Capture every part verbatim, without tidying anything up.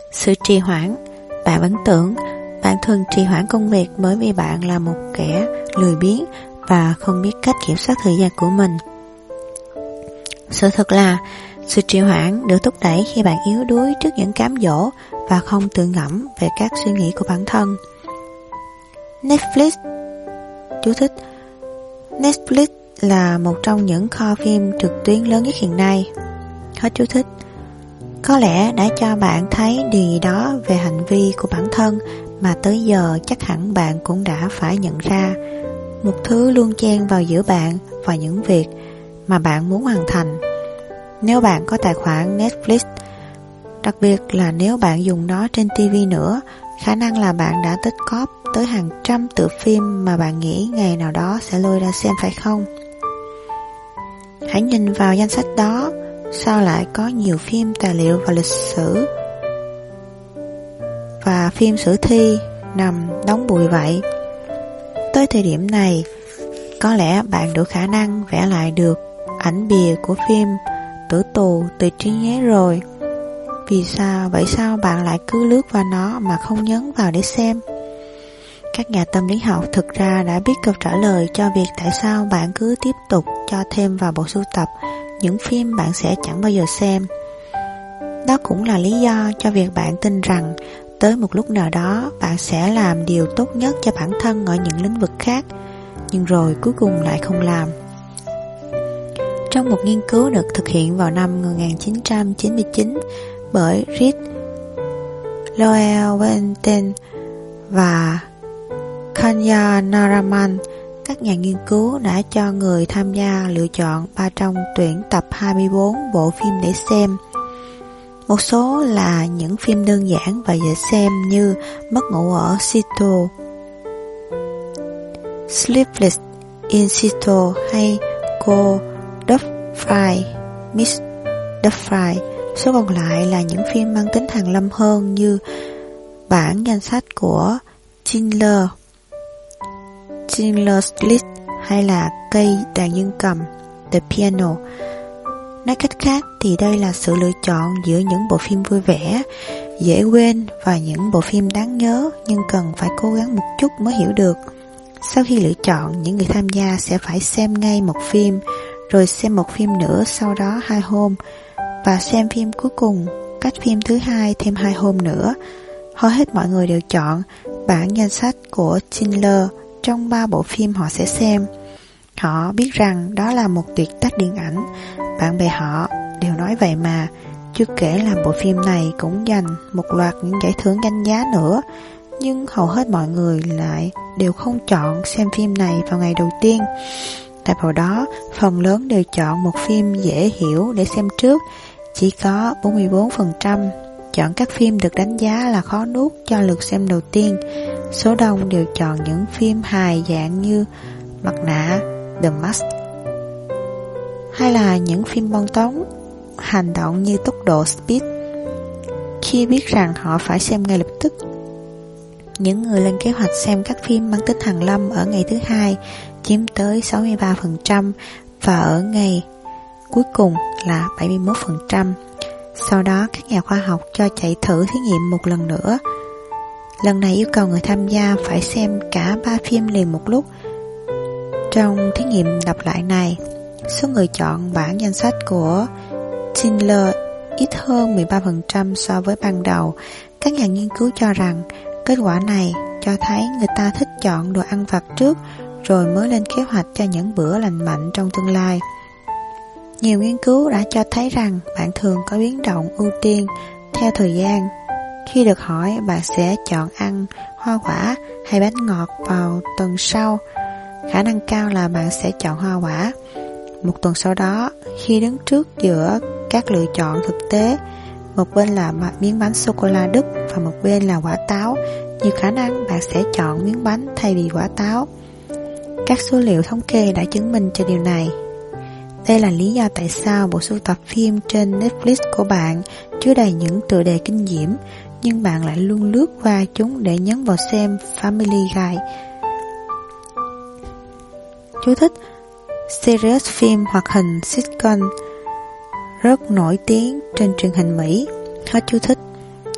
Sự trì hoãn. Bạn vẫn tưởng bạn thường trì hoãn công việc bởi vì bạn là một kẻ lười biếng và không biết cách kiểm soát thời gian của mình. Sự thật là sự trì hoãn được thúc đẩy khi bạn yếu đuối trước những cám dỗ và không tự ngẫm về các suy nghĩ của bản thân. Netflix. Chú thích: Netflix là một trong những kho phim trực tuyến lớn nhất hiện nay. Hết chú thích. Có lẽ đã cho bạn thấy điều gì đó về hành vi của bản thân mà tới giờ chắc hẳn bạn cũng đã phải nhận ra. Một thứ luôn chen vào giữa bạn và những việc mà bạn muốn hoàn thành. Nếu bạn có tài khoản Netflix, đặc biệt là nếu bạn dùng nó trên ti vi nữa, khả năng là bạn đã tích cóp tới hàng trăm tựa phim mà bạn nghĩ ngày nào đó sẽ lôi ra xem, phải không? Hãy nhìn vào danh sách đó. Sao lại có nhiều phim tài liệu và lịch sử và phim sử thi nằm đóng bụi vậy? Tới thời điểm này, có lẽ bạn đủ khả năng vẽ lại được ảnh bìa của phim Tử tù từ trí nhớ rồi. Vì sao, vậy sao bạn lại cứ lướt vào nó mà không nhấn vào để xem? Các nhà tâm lý học thực ra đã biết câu trả lời cho việc tại sao bạn cứ tiếp tục cho thêm vào bộ sưu tập những phim bạn sẽ chẳng bao giờ xem. Đó cũng là lý do cho việc bạn tin rằng tới một lúc nào đó bạn sẽ làm điều tốt nhất cho bản thân ở những lĩnh vực khác, nhưng rồi cuối cùng lại không làm. Trong một nghiên cứu được thực hiện vào năm một nghìn chín trăm chín mươi chín bởi Reed Lowell và Kanya Naraman, các nhà nghiên cứu đã cho người tham gia lựa chọn ba trong tuyển tập hai mươi bốn bộ phim để xem. Một số là những phim đơn giản và dễ xem như Mất ngủ ở Seattle, Sleepless in Seattle hay Cô Doubtfire, Miss Doubtfire. Số còn lại là những phim mang tính hàn lâm hơn như bản danh sách của Schindler, Schindler's List hay là Cây đàn dương cầm, The Piano. Nói cách khác thì đây là sự lựa chọn giữa những bộ phim vui vẻ, dễ quên và những bộ phim đáng nhớ nhưng cần phải cố gắng một chút mới hiểu được. Sau khi lựa chọn, những người tham gia sẽ phải xem ngay một phim, rồi xem một phim nữa sau đó hai hôm, và xem phim cuối cùng cách phim thứ hai thêm hai hôm nữa. Hầu hết mọi người đều chọn bản danh sách của Schindler trong ba bộ phim họ sẽ xem. Họ biết rằng đó là một tuyệt tác điện ảnh. Bạn bè họ đều nói vậy mà. Chưa kể là bộ phim này cũng giành một loạt những giải thưởng danh giá nữa. Nhưng hầu hết mọi người lại đều không chọn xem phim này vào ngày đầu tiên. Tại vào đó, phần lớn đều chọn một phim dễ hiểu để xem trước. Chỉ có bốn mươi bốn phần trăm chọn các phim được đánh giá là khó nuốt cho lượt xem đầu tiên. Số đông đều chọn những phim hài dạng như Mặt nạ, The Mask, hay là những phim bom tấn hành động như Tốc độ Speed, khi biết rằng họ phải xem ngay lập tức. Những người lên kế hoạch xem các phim mang tính hàn lâm ở ngày thứ hai chiếm tới sáu mươi ba phần trăm và ở ngày cuối cùng là bảy mươi mốt phần trăm. Sau đó các nhà khoa học cho chạy thử thí nghiệm một lần nữa. Lần này yêu cầu người tham gia phải xem cả ba phim liền một lúc. Trong thí nghiệm lặp lại này, số người chọn bản danh sách của Schindler ít hơn mười ba phần trăm so với ban đầu. Các nhà nghiên cứu cho rằng kết quả này cho thấy người ta thích chọn đồ ăn vặt trước rồi mới lên kế hoạch cho những bữa lành mạnh trong tương lai. Nhiều nghiên cứu đã cho thấy rằng bạn thường có biến động ưu tiên theo thời gian. Khi được hỏi bạn sẽ chọn ăn hoa quả hay bánh ngọt vào tuần sau, khả năng cao là bạn sẽ chọn hoa quả. Một tuần sau đó, khi đứng trước giữa các lựa chọn thực tế, một bên là miếng bánh sô-cô-la Đức và một bên là quả táo, nhiều khả năng bạn sẽ chọn miếng bánh thay vì quả táo. Các số liệu thống kê đã chứng minh cho điều này. Đây là lý do tại sao bộ sưu tập phim trên Netflix của bạn chứa đầy những tựa đề kinh diễm, nhưng bạn lại luôn lướt qua chúng để nhấn vào xem Family Guy. Chú thích: series phim hoạt hình sitcom rất nổi tiếng trên truyền hình Mỹ. Hết chú thích.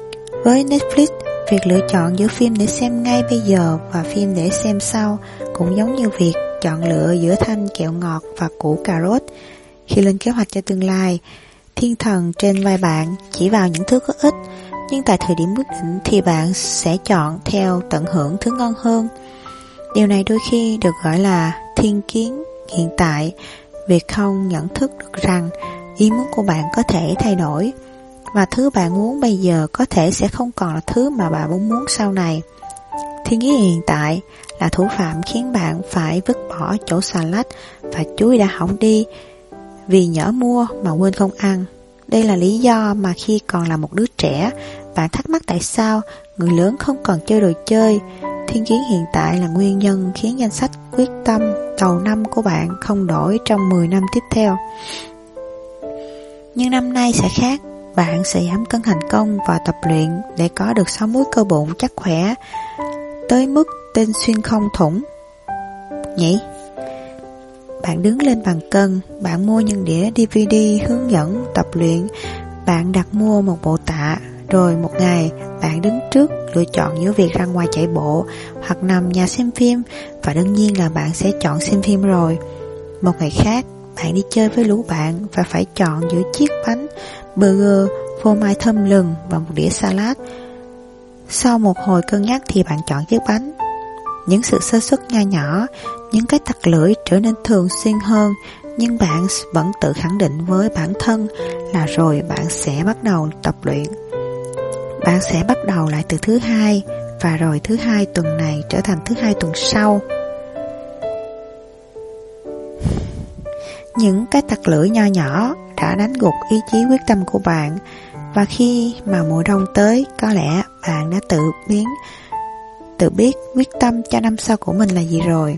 Với Netflix, việc lựa chọn giữa phim để xem ngay bây giờ và phim để xem sau cũng giống như việc chọn lựa giữa thanh kẹo ngọt và củ cà rốt. Khi lên kế hoạch cho tương lai, thiên thần trên vai bạn chỉ vào những thứ có ích, nhưng tại thời điểm quyết định thì bạn sẽ chọn theo tận hưởng thứ ngon hơn. Điều này đôi khi được gọi là thiên kiến hiện tại, việc không nhận thức được rằng ý muốn của bạn có thể thay đổi, và thứ bạn muốn bây giờ có thể sẽ không còn là thứ mà bạn muốn muốn sau này. Thiên kiến hiện tại là thủ phạm khiến bạn phải vứt bỏ chỗ xà lách và chuối đã hỏng đi vì nhỡ mua mà quên không ăn. Đây là lý do mà khi còn là một đứa trẻ, bạn thắc mắc tại sao người lớn không còn chơi đồ chơi. Thiên kiến hiện tại là nguyên nhân khiến danh sách quyết tâm đầu năm của bạn không đổi trong mười năm tiếp theo. Nhưng năm nay sẽ khác, bạn sẽ giảm cân thành công và tập luyện để có được sáu múi cơ bụng chắc khỏe tới mức tên xuyên không thủng nhỉ? Bạn đứng lên bàn cân, bạn mua những đĩa đê vê đê hướng dẫn tập luyện, bạn đặt mua một bộ tạ, rồi một ngày bạn đứng trước lựa chọn giữa việc ra ngoài chạy bộ hoặc nằm nhà xem phim, và đương nhiên là bạn sẽ chọn xem phim rồi. Một ngày khác, bạn đi chơi với lũ bạn và phải chọn giữa chiếc bánh burger, phô mai thơm lừng và một đĩa salad. Sau một hồi cân nhắc thì bạn chọn chiếc bánh. Những sự sơ suất nho nhỏ, những cái tặc lưỡi trở nên thường xuyên hơn, nhưng bạn vẫn tự khẳng định với bản thân là rồi bạn sẽ bắt đầu tập luyện. Bạn sẽ bắt đầu lại từ thứ hai, và rồi thứ hai tuần này trở thành thứ hai tuần sau. Những cái tặc lưỡi nho nhỏ đã đánh gục ý chí quyết tâm của bạn, và khi mà mùa đông tới, có lẽ bạn đã tự biến tự biết quyết tâm cho năm sau của mình là gì rồi.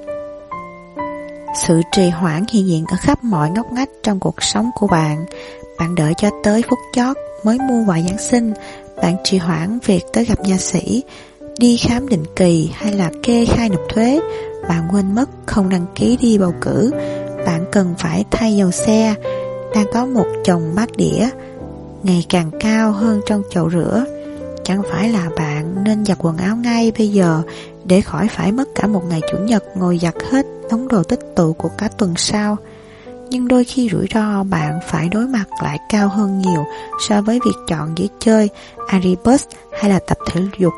Sự trì hoãn hiện diện ở khắp mọi ngóc ngách trong cuộc sống của bạn. Bạn đợi cho tới phút chót mới mua quà Giáng sinh, bạn trì hoãn việc tới gặp nha sĩ, đi khám định kỳ hay là kê khai nộp thuế. Bạn quên mất không đăng ký đi bầu cử. Bạn cần phải thay dầu xe, đang có một chồng bát đĩa ngày càng cao hơn trong chậu rửa. Chẳng phải là bạn nên giặt quần áo ngay bây giờ để khỏi phải mất cả một ngày chủ nhật ngồi giặt hết đống đồ tích tụ của cả tuần sau. Nhưng đôi khi rủi ro bạn phải đối mặt lại cao hơn nhiều so với việc chọn giữa chơi Angry Birds hay là tập thể dục.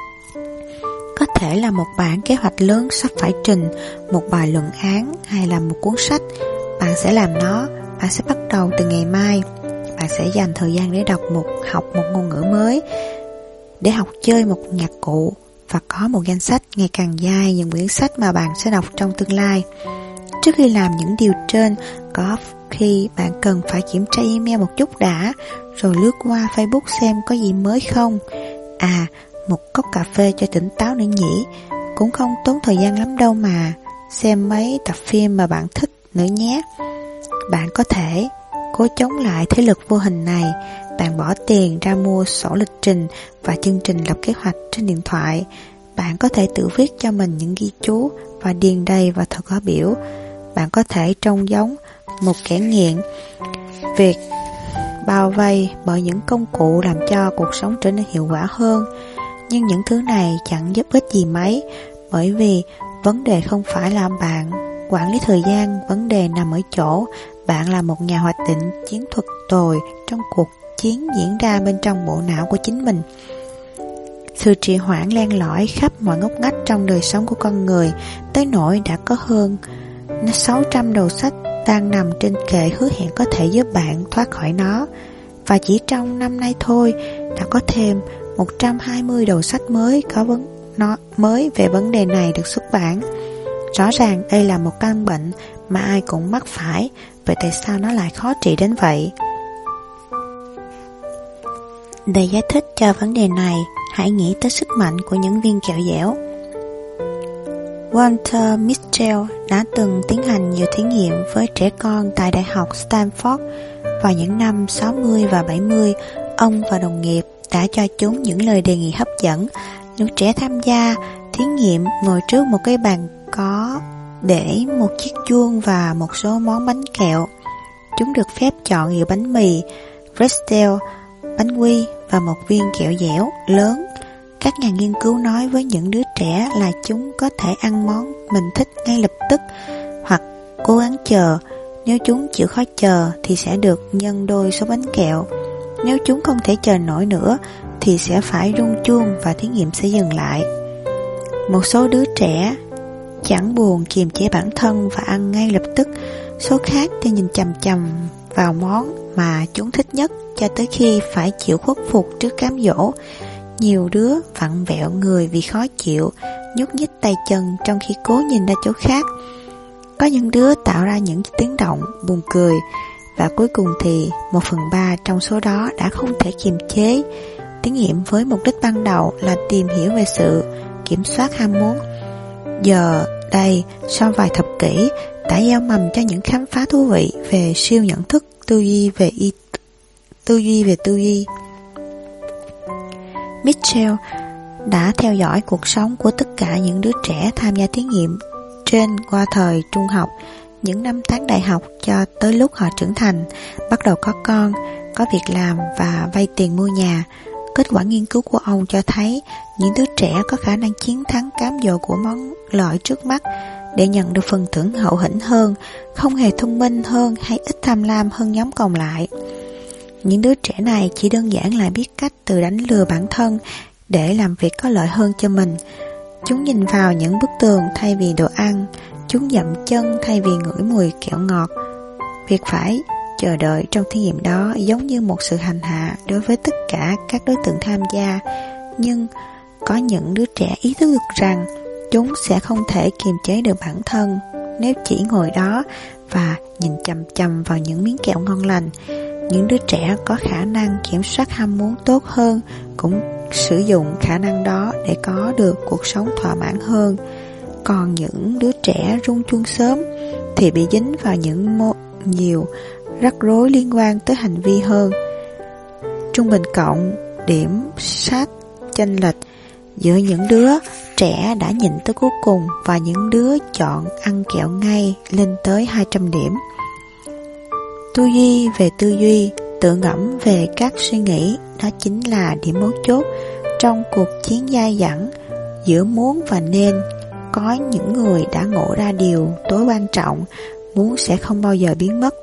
Có thể là một bản kế hoạch lớn sắp phải trình, một bài luận án hay là một cuốn sách. Bạn sẽ làm nó, bạn sẽ bắt đầu từ ngày mai. Bạn sẽ dành thời gian để đọc một học một ngôn ngữ mới, để học chơi một nhạc cụ, và có một danh sách ngày càng dài những quyển sách mà bạn sẽ đọc trong tương lai. Trước khi làm những điều trên, có khi bạn cần phải kiểm tra email một chút đã, rồi lướt qua Facebook xem có gì mới không. À, một cốc cà phê cho tỉnh táo nữa nhỉ, cũng không tốn thời gian lắm đâu mà. Xem mấy tập phim mà bạn thích nữa nhé. Bạn có thể cố chống lại thế lực vô hình này. Bạn bỏ tiền ra mua sổ lịch trình và chương trình lập kế hoạch trên điện thoại. Bạn có thể tự viết cho mình những ghi chú và điền đầy vào thời khóa biểu. Bạn có thể trông giống một kẻ nghiện việc bao vây bởi những công cụ làm cho cuộc sống trở nên hiệu quả hơn. Nhưng những thứ này chẳng giúp ích gì mấy, bởi vì vấn đề không phải là bạn quản lý thời gian, vấn đề nằm ở chỗ bạn là một nhà hoạch định chiến thuật tồi trong cuộc chiến diễn ra bên trong bộ não của chính mình. Sự trì hoãn len lỏi khắp mọi ngóc ngách trong đời sống của con người, tới nỗi đã có hơn sáu trăm đầu sách đang nằm trên kệ hứa hẹn có thể giúp bạn thoát khỏi nó. Và chỉ trong năm nay thôi, đã có thêm một trăm hai mươi đầu sách mới có vấn nó mới về vấn đề này được xuất bản. Rõ ràng đây là một căn bệnh mà ai cũng mắc phải, vậy tại sao nó lại khó trị đến vậy? Để giải thích cho vấn đề này, hãy nghĩ tới sức mạnh của những viên kẹo dẻo. Walter Mischel đã từng tiến hành nhiều thí nghiệm với trẻ con tại Đại học Stanford. Vào những năm sáu mươi và bảy mươi, ông và đồng nghiệp đã cho chúng những lời đề nghị hấp dẫn. Những trẻ tham gia thí nghiệm ngồi trước một cái bàn có để một chiếc chuông và một số món bánh kẹo. Chúng được phép chọn giữa bánh mì, pretzel, bánh quy và một viên kẹo dẻo lớn. Các nhà nghiên cứu nói với những đứa trẻ là chúng có thể ăn món mình thích ngay lập tức hoặc cố gắng chờ. Nếu chúng chịu khó chờ thì sẽ được nhân đôi số bánh kẹo. Nếu chúng không thể chờ nổi nữa thì sẽ phải rung chuông và thí nghiệm sẽ dừng lại. Một số đứa trẻ chẳng buồn kiềm chế bản thân và ăn ngay lập tức. Số khác thì nhìn chằm chằm vào món mà chúng thích nhất cho tới khi phải chịu khuất phục trước cám dỗ. Nhiều đứa vặn vẹo người vì khó chịu, nhúc nhích tay chân trong khi cố nhìn ra chỗ khác. Có những đứa tạo ra những tiếng động buồn cười, và cuối cùng thì một phần ba trong số đó đã không thể kiềm chế. Thí nghiệm với mục đích ban đầu là tìm hiểu về sự kiểm soát ham muốn. Giờ đây, sau vài thập kỷ, đã gieo mầm cho những khám phá thú vị về siêu nhận thức, tư duy về y, tư duy về tư duy. Mitchell đã theo dõi cuộc sống của tất cả những đứa trẻ tham gia thí nghiệm trên qua thời trung học, những năm tháng đại học cho tới lúc họ trưởng thành, bắt đầu có con, có việc làm và vay tiền mua nhà. Kết quả nghiên cứu của ông cho thấy những đứa trẻ có khả năng chiến thắng cám dỗ của món lợi trước mắt để nhận được phần thưởng hậu hĩnh hơn, không hề thông minh hơn hay ít tham lam hơn nhóm còn lại. Những đứa trẻ này chỉ đơn giản là biết cách tự đánh lừa bản thân để làm việc có lợi hơn cho mình. Chúng nhìn vào những bức tường thay vì đồ ăn, chúng dậm chân thay vì ngửi mùi kẹo ngọt. Việc phải chờ đợi trong thí nghiệm đó giống như một sự hành hạ đối với tất cả các đối tượng tham gia, nhưng có những đứa trẻ ý thức được rằng chúng sẽ không thể kiềm chế được bản thân nếu chỉ ngồi đó và nhìn chằm chằm vào những miếng kẹo ngon lành. Những đứa trẻ có khả năng kiểm soát ham muốn tốt hơn cũng sử dụng khả năng đó để có được cuộc sống thỏa mãn hơn. Còn những đứa trẻ rung chuông sớm thì bị dính vào những mô nhiều rắc rối liên quan tới hành vi hơn. Trung bình cộng điểm sát chênh lệch giữa những đứa trẻ đã nhịn tới cuối cùng và những đứa chọn ăn kẹo ngay lên tới hai trăm điểm. Tư duy về tư duy, tự ngẫm về các suy nghĩ, đó chính là điểm mấu chốt trong cuộc chiến dai dẳng giữa muốn và nên. Có những người đã ngộ ra điều tối quan trọng, muốn sẽ không bao giờ biến mất.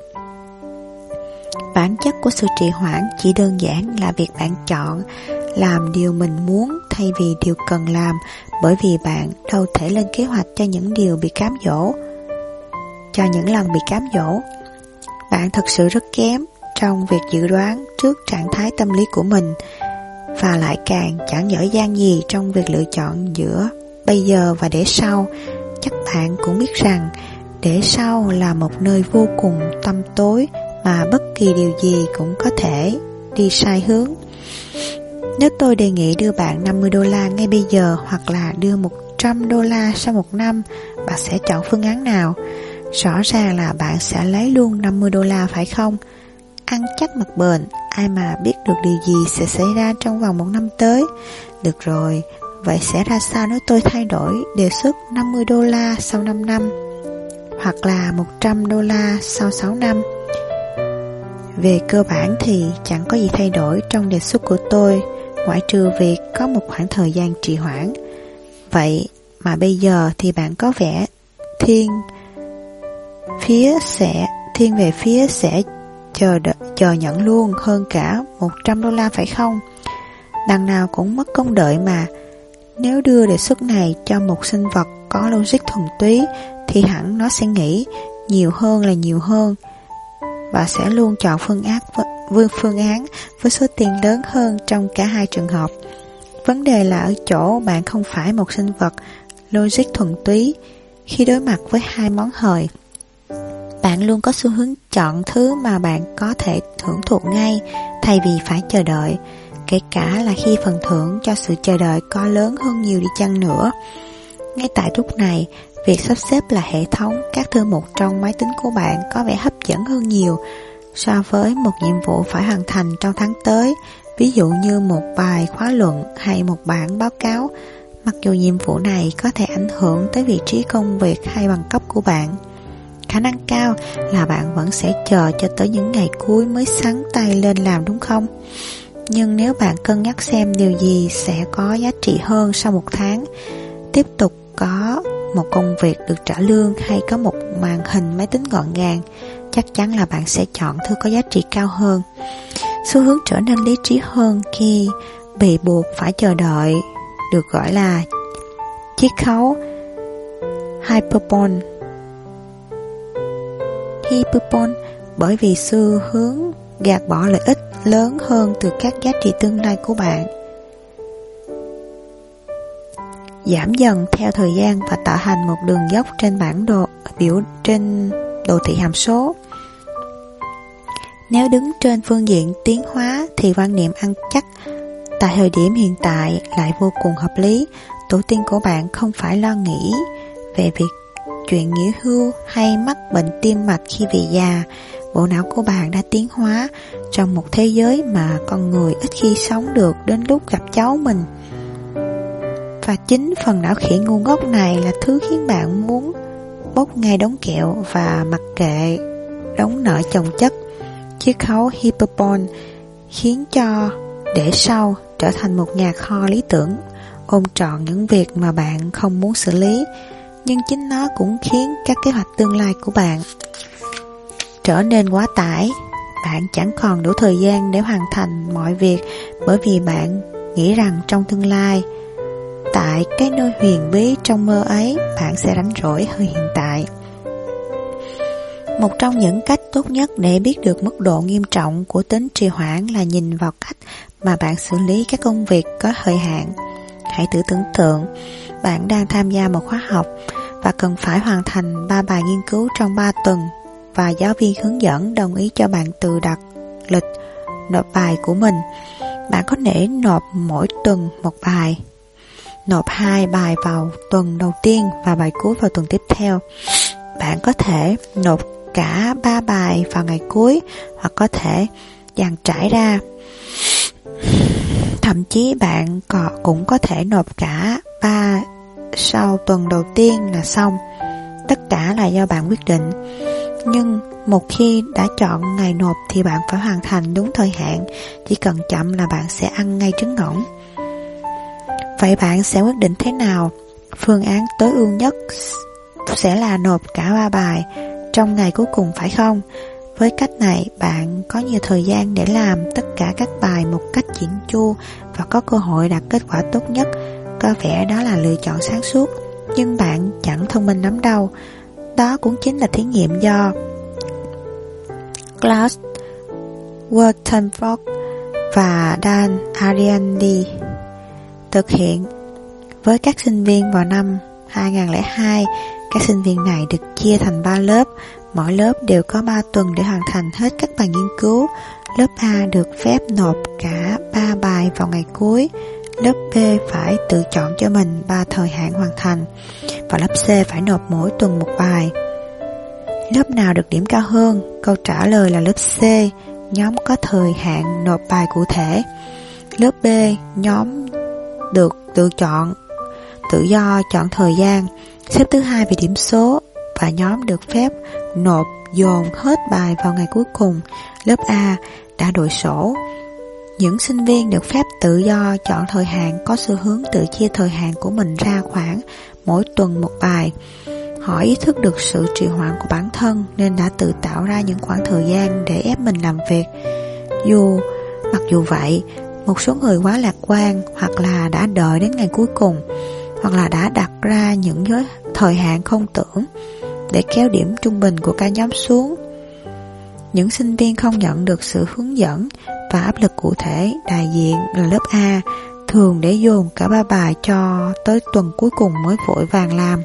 Bản chất của sự trì hoãn chỉ đơn giản là việc bạn chọn làm điều mình muốn thay vì điều cần làm, bởi vì bạn đâu thể lên kế hoạch cho những điều bị cám dỗ, cho những lần bị cám dỗ. Bạn thật sự rất kém trong việc dự đoán trước trạng thái tâm lý của mình, và lại càng chẳng giỏi giang gì trong việc lựa chọn giữa bây giờ và để sau. Chắc bạn cũng biết rằng để sau là một nơi vô cùng tăm tối mà bất kỳ điều gì cũng có thể đi sai hướng. Nếu tôi đề nghị đưa bạn năm mươi đô la ngay bây giờ hoặc là đưa một trăm đô la sau một năm, bạn sẽ chọn phương án nào? Rõ ràng là bạn sẽ lấy luôn năm mươi đô la, phải không? Ăn chắc mặc bền, ai mà biết được điều gì sẽ xảy ra trong vòng một năm tới. Được rồi, vậy sẽ ra sao nếu tôi thay đổi đề xuất năm mươi đô la sau năm năm hoặc là một trăm đô la sau sáu năm? Về cơ bản thì chẳng có gì thay đổi trong đề xuất của tôi, ngoại trừ việc có một khoảng thời gian trì hoãn. Vậy mà bây giờ thì bạn có vẻ thiên phía sẽ thiên về phía sẽ chờ đợi, chờ nhận luôn hơn cả một trăm đô la, phải không? Đằng nào cũng mất công đợi mà. Nếu đưa đề xuất này cho một sinh vật có logic thuần túy thì hẳn nó sẽ nghĩ nhiều hơn là nhiều hơn và sẽ luôn chọn phương án với phương án với số tiền lớn hơn trong cả hai trường hợp. Vấn đề là ở chỗ bạn không phải một sinh vật logic thuần túy. Khi đối mặt với hai món hời, bạn luôn có xu hướng chọn thứ mà bạn có thể hưởng thụ ngay thay vì phải chờ đợi, kể cả là khi phần thưởng cho sự chờ đợi có lớn hơn nhiều đi chăng nữa. Ngay tại lúc này, việc sắp xếp lại hệ thống các thư mục trong máy tính của bạn có vẻ hấp dẫn hơn nhiều so với một nhiệm vụ phải hoàn thành trong tháng tới, ví dụ như một bài khóa luận hay một bản báo cáo. Mặc dù nhiệm vụ này có thể ảnh hưởng tới vị trí công việc hay bằng cấp của bạn, khả năng cao là bạn vẫn sẽ chờ cho tới những ngày cuối mới xắn tay lên làm, đúng không? Nhưng nếu bạn cân nhắc xem điều gì sẽ có giá trị hơn sau một tháng, tiếp tục có một công việc được trả lương hay có một màn hình máy tính gọn gàng, chắc chắn là bạn sẽ chọn thứ có giá trị cao hơn. Xu hướng trở nên lý trí hơn khi bị buộc phải chờ đợi được gọi là chiết khấu hyperbole. Hyperbole bởi vì xu hướng gạt bỏ lợi ích lớn hơn từ các giá trị tương lai của bạn, giảm dần theo thời gian và tạo thành một đường dốc trên bản đồ biểu trên đồ thị hàm số. Nếu đứng trên phương diện tiến hóa thì quan niệm ăn chắc tại thời điểm hiện tại lại vô cùng hợp lý. Tổ tiên của bạn không phải lo nghĩ về việc chuyện nghỉ hưu hay mắc bệnh tim mạch khi về già. Bộ não của bạn đã tiến hóa trong một thế giới mà con người ít khi sống được đến lúc gặp cháu mình. Và chính phần não khỉ ngu ngốc này là thứ khiến bạn muốn bốc ngay đống kẹo và mặc kệ đống nợ chồng chất. Chiết khấu hyperbole khiến cho để sau trở thành một nhà kho lý tưởng, ôm trọn những việc mà bạn không muốn xử lý, nhưng chính nó cũng khiến các kế hoạch tương lai của bạn trở nên quá tải. Bạn chẳng còn đủ thời gian để hoàn thành mọi việc bởi vì bạn nghĩ rằng trong tương lai, tại cái nơi huyền bí trong mơ ấy, bạn sẽ rảnh rỗi hơn hiện tại. Một trong những cách tốt nhất để biết được mức độ nghiêm trọng của tính trì hoãn là nhìn vào cách mà bạn xử lý các công việc có thời hạn. Hãy tự tưởng tượng bạn đang tham gia một khóa học và cần phải hoàn thành ba bài nghiên cứu trong ba tuần, và giáo viên hướng dẫn đồng ý cho bạn tự đặt lịch nộp bài của mình. Bạn có thể nộp mỗi tuần một bài, nộp hai bài vào tuần đầu tiên và bài cuối vào tuần tiếp theo. Bạn có thể nộp cả ba bài vào ngày cuối, hoặc có thể dàn trải ra. Thậm chí bạn cũng có thể nộp cả ba sau tuần đầu tiên là xong. Tất cả là do bạn quyết định. Nhưng một khi đã chọn ngày nộp thì bạn phải hoàn thành đúng thời hạn. Chỉ cần chậm là bạn sẽ ăn ngay trứng ngỗng. Vậy bạn sẽ quyết định thế nào? Phương án tối ưu nhất sẽ là nộp cả ba bài trong ngày cuối cùng, phải không? Với cách này, bạn có nhiều thời gian để làm tất cả các bài một cách chỉn chu và có cơ hội đạt kết quả tốt nhất. Có vẻ đó là lựa chọn sáng suốt, nhưng bạn chẳng thông minh lắm đâu. Đó cũng chính là thí nghiệm do Klaus Wurtemberg và Dan Ariely thực hiện với các sinh viên vào năm hai không không hai. Các sinh viên này được chia thành ba lớp, mỗi lớp đều có ba tuần để hoàn thành hết các bài nghiên cứu. Lớp A được phép nộp cả ba bài vào ngày cuối, lớp B phải tự chọn cho mình ba thời hạn hoàn thành, và lớp C phải nộp mỗi tuần một bài. Lớp nào được điểm cao hơn? Câu trả lời là lớp C, nhóm có thời hạn nộp bài cụ thể. Lớp B, nhóm được tự chọn, tự do chọn thời gian, xếp thứ hai về điểm số, và nhóm được phép nộp dồn hết bài vào ngày cuối cùng. Lớp A đã đội sổ. Những sinh viên được phép tự do chọn thời hạn có xu hướng tự chia thời hạn của mình ra khoảng mỗi tuần một bài. Họ ý thức được sự trì hoãn của bản thân nên đã tự tạo ra những khoảng thời gian để ép mình làm việc. Dù mặc dù vậy, một số người quá lạc quan, hoặc là đã đợi đến ngày cuối cùng, hoặc là đã đặt ra những giới thời hạn không tưởng để kéo điểm trung bình của cả nhóm xuống. Những sinh viên không nhận được sự hướng dẫn và áp lực cụ thể, đại diện là lớp A, thường để dồn cả ba bài cho tới tuần cuối cùng mới vội vàng làm.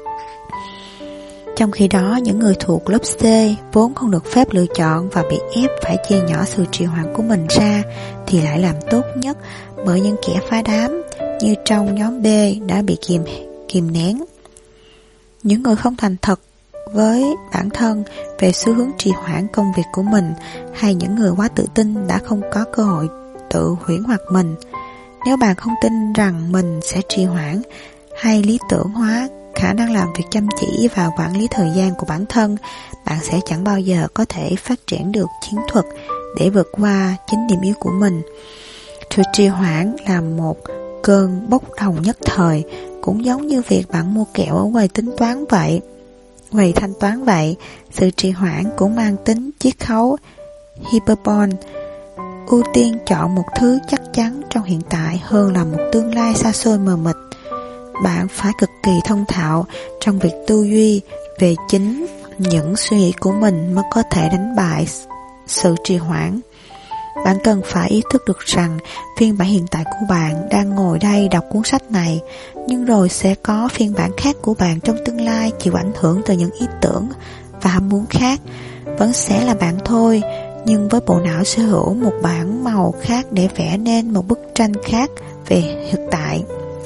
Trong khi đó, những người thuộc lớp C vốn không được phép lựa chọn và bị ép phải chia nhỏ sự trì hoãn của mình ra thì lại làm tốt nhất bởi những kẻ phá đám như trong nhóm B đã bị kìm, kìm nén. Những người không thành thật với bản thân về xu hướng trì hoãn công việc của mình, hay những người quá tự tin đã không có cơ hội tự huyễn hoặc mình. Nếu bạn không tin rằng mình sẽ trì hoãn hay lý tưởng hóa khả năng làm việc chăm chỉ và quản lý thời gian của bản thân, bạn sẽ chẳng bao giờ có thể phát triển được chiến thuật để vượt qua chính điểm yếu của mình. Sự trì hoãn là một cơn bốc đồng nhất thời, cũng giống như việc bạn mua kẹo ở quầy tính toán vậy. Quầy thanh toán vậy, sự trì hoãn cũng mang tính chiết khấu hyperbole, ưu tiên chọn một thứ chắc chắn trong hiện tại hơn là một tương lai xa xôi mờ mịt. Bạn phải cực kỳ thông thạo trong việc tư duy về chính những suy nghĩ của mình mới có thể đánh bại sự trì hoãn. Bạn cần phải ý thức được rằng phiên bản hiện tại của bạn đang ngồi đây đọc cuốn sách này, nhưng rồi sẽ có phiên bản khác của bạn trong tương lai chịu ảnh hưởng từ những ý tưởng và ham muốn khác. Vẫn sẽ là bạn thôi, nhưng với bộ não sở hữu một bảng màu khác để vẽ nên một bức tranh khác về hiện tại.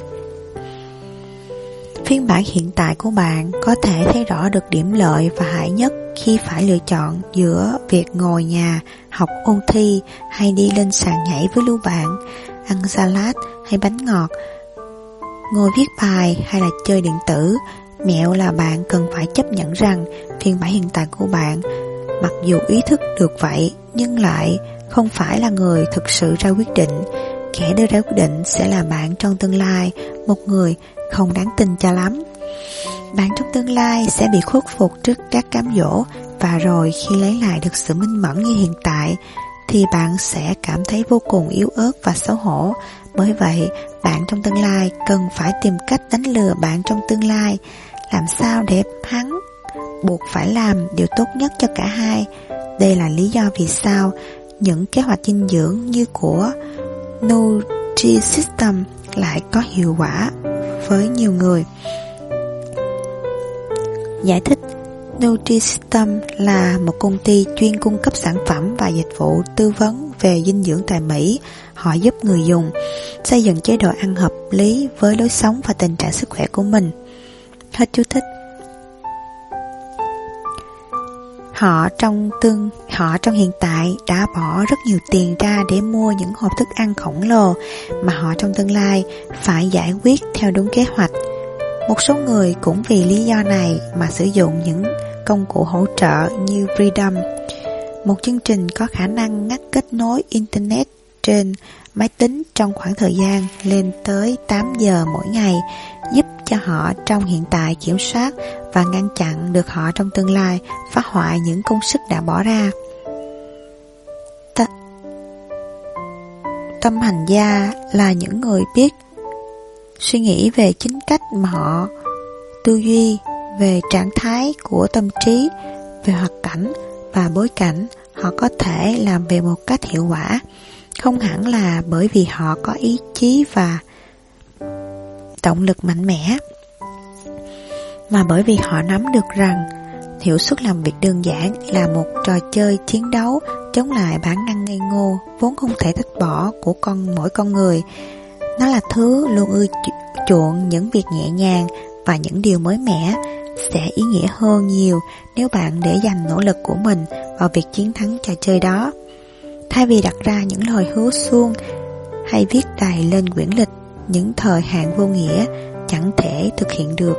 Phiên bản hiện tại của bạn có thể thấy rõ được điểm lợi và hại nhất khi phải lựa chọn giữa việc ngồi nhà, học ôn thi hay đi lên sàn nhảy với lưu bạn, ăn salad hay bánh ngọt, ngồi viết bài hay là chơi điện tử. Mẹo là bạn cần phải chấp nhận rằng phiên bản hiện tại của bạn, mặc dù ý thức được vậy, nhưng lại không phải là người thực sự ra quyết định. Kẻ đưa ra quyết định sẽ là bạn trong tương lai, một người không đáng tin cho lắm. Bạn trong tương lai sẽ bị khuất phục trước các cám dỗ, và rồi khi lấy lại được sự minh mẫn như hiện tại, thì bạn sẽ cảm thấy vô cùng yếu ớt và xấu hổ. Bởi vậy, bạn trong tương lai cần phải tìm cách đánh lừa bạn trong tương lai, làm sao để hắn buộc phải làm điều tốt nhất cho cả hai. Đây là lý do vì sao những kế hoạch dinh dưỡng như của Nutrisystem lại có hiệu quả với nhiều người. Giải thích: Nutrisystem là một công ty chuyên cung cấp sản phẩm và dịch vụ tư vấn về dinh dưỡng tại Mỹ. Họ giúp người dùng xây dựng chế độ ăn hợp lý với lối sống và tình trạng sức khỏe của mình. Hết chú thích. Họ trong tương họ trong hiện tại đã bỏ rất nhiều tiền ra để mua những hộp thức ăn khổng lồ mà họ trong tương lai phải giải quyết theo đúng kế hoạch. Một số người cũng vì lý do này mà sử dụng những công cụ hỗ trợ như Freedom, một chương trình có khả năng ngắt kết nối Internet trên máy tính trong khoảng thời gian lên tới tám giờ mỗi ngày, giúp cho họ trong hiện tại kiểm soát và ngăn chặn được họ trong tương lai phá hoại những công sức đã bỏ ra. T- Tâm hành gia là những người biết suy nghĩ về chính cách mà họ tư duy về trạng thái của tâm trí, về hoạt cảnh và bối cảnh họ có thể làm về một cách hiệu quả, không hẳn là bởi vì họ có ý chí và động lực mạnh mẽ, mà bởi vì họ nắm được rằng hiệu suất làm việc đơn giản là một trò chơi chiến đấu chống lại bản năng ngây ngô vốn không thể tách bỏ của con mỗi con người. Nó là thứ luôn ưa chuộng những việc nhẹ nhàng và những điều mới mẻ, sẽ ý nghĩa hơn nhiều nếu bạn để dành nỗ lực của mình vào việc chiến thắng trò chơi đó, thay vì đặt ra những lời hứa suông hay viết đầy lên quyển lịch những thời hạn vô nghĩa chẳng thể thực hiện được.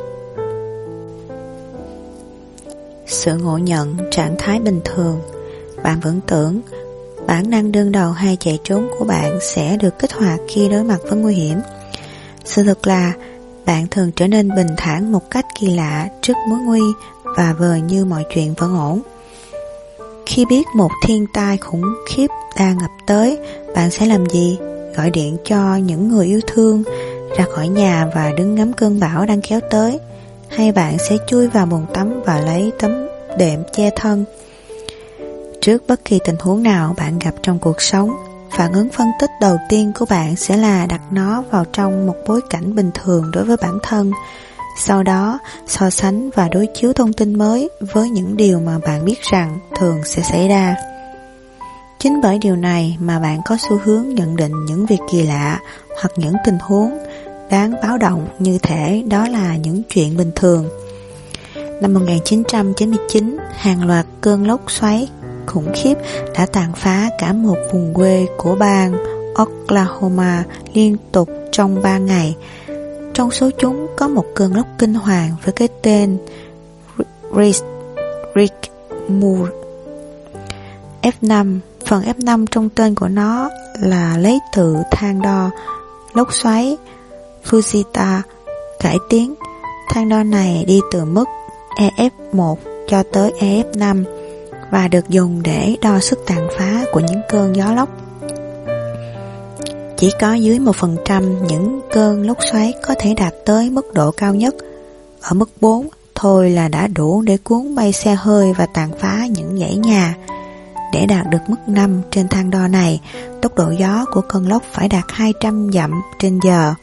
Sự ngộ nhận trạng thái bình thường. Bạn vẫn tưởng bản năng đương đầu hay chạy trốn của bạn sẽ được kích hoạt khi đối mặt với nguy hiểm. Sự thật là bạn thường trở nên bình thản một cách kỳ lạ trước mối nguy và vờ như mọi chuyện vẫn ổn. Khi biết một thiên tai khủng khiếp đang ập tới, bạn sẽ làm gì? Gọi điện cho những người yêu thương, ra khỏi nhà và đứng ngắm cơn bão đang kéo tới, hay bạn sẽ chui vào bồn tắm và lấy tấm đệm che thân? Trước bất kỳ tình huống nào bạn gặp trong cuộc sống, phản ứng phân tích đầu tiên của bạn sẽ là đặt nó vào trong một bối cảnh bình thường đối với bản thân. Sau đó, so sánh và đối chiếu thông tin mới với những điều mà bạn biết rằng thường sẽ xảy ra. Chính bởi điều này mà bạn có xu hướng nhận định những việc kỳ lạ hoặc những tình huống đáng báo động như thể đó là những chuyện bình thường. Năm một nghìn chín trăm chín mươi chín, hàng loạt cơn lốc xoáy khủng khiếp đã tàn phá cả một vùng quê của bang Oklahoma liên tục trong ba ngày. Trong số chúng có một cơn lốc kinh hoàng với cái tên Rick Moore F năm Phần F năm trong tên của nó là lấy từ thang đo lốc xoáy Fujita cải tiến. Thang đo này đi từ mức E F một cho tới E F năm và được dùng để đo sức tàn phá của những cơn gió lốc. Chỉ có dưới một phần trăm những cơn lốc xoáy có thể đạt tới mức độ cao nhất. Ở mức bốn thôi là đã đủ để cuốn bay xe hơi và tàn phá những dãy nhà. Để đạt được mức năm trên thang đo này, tốc độ gió của cơn lốc phải đạt hai trăm dặm trên giờ,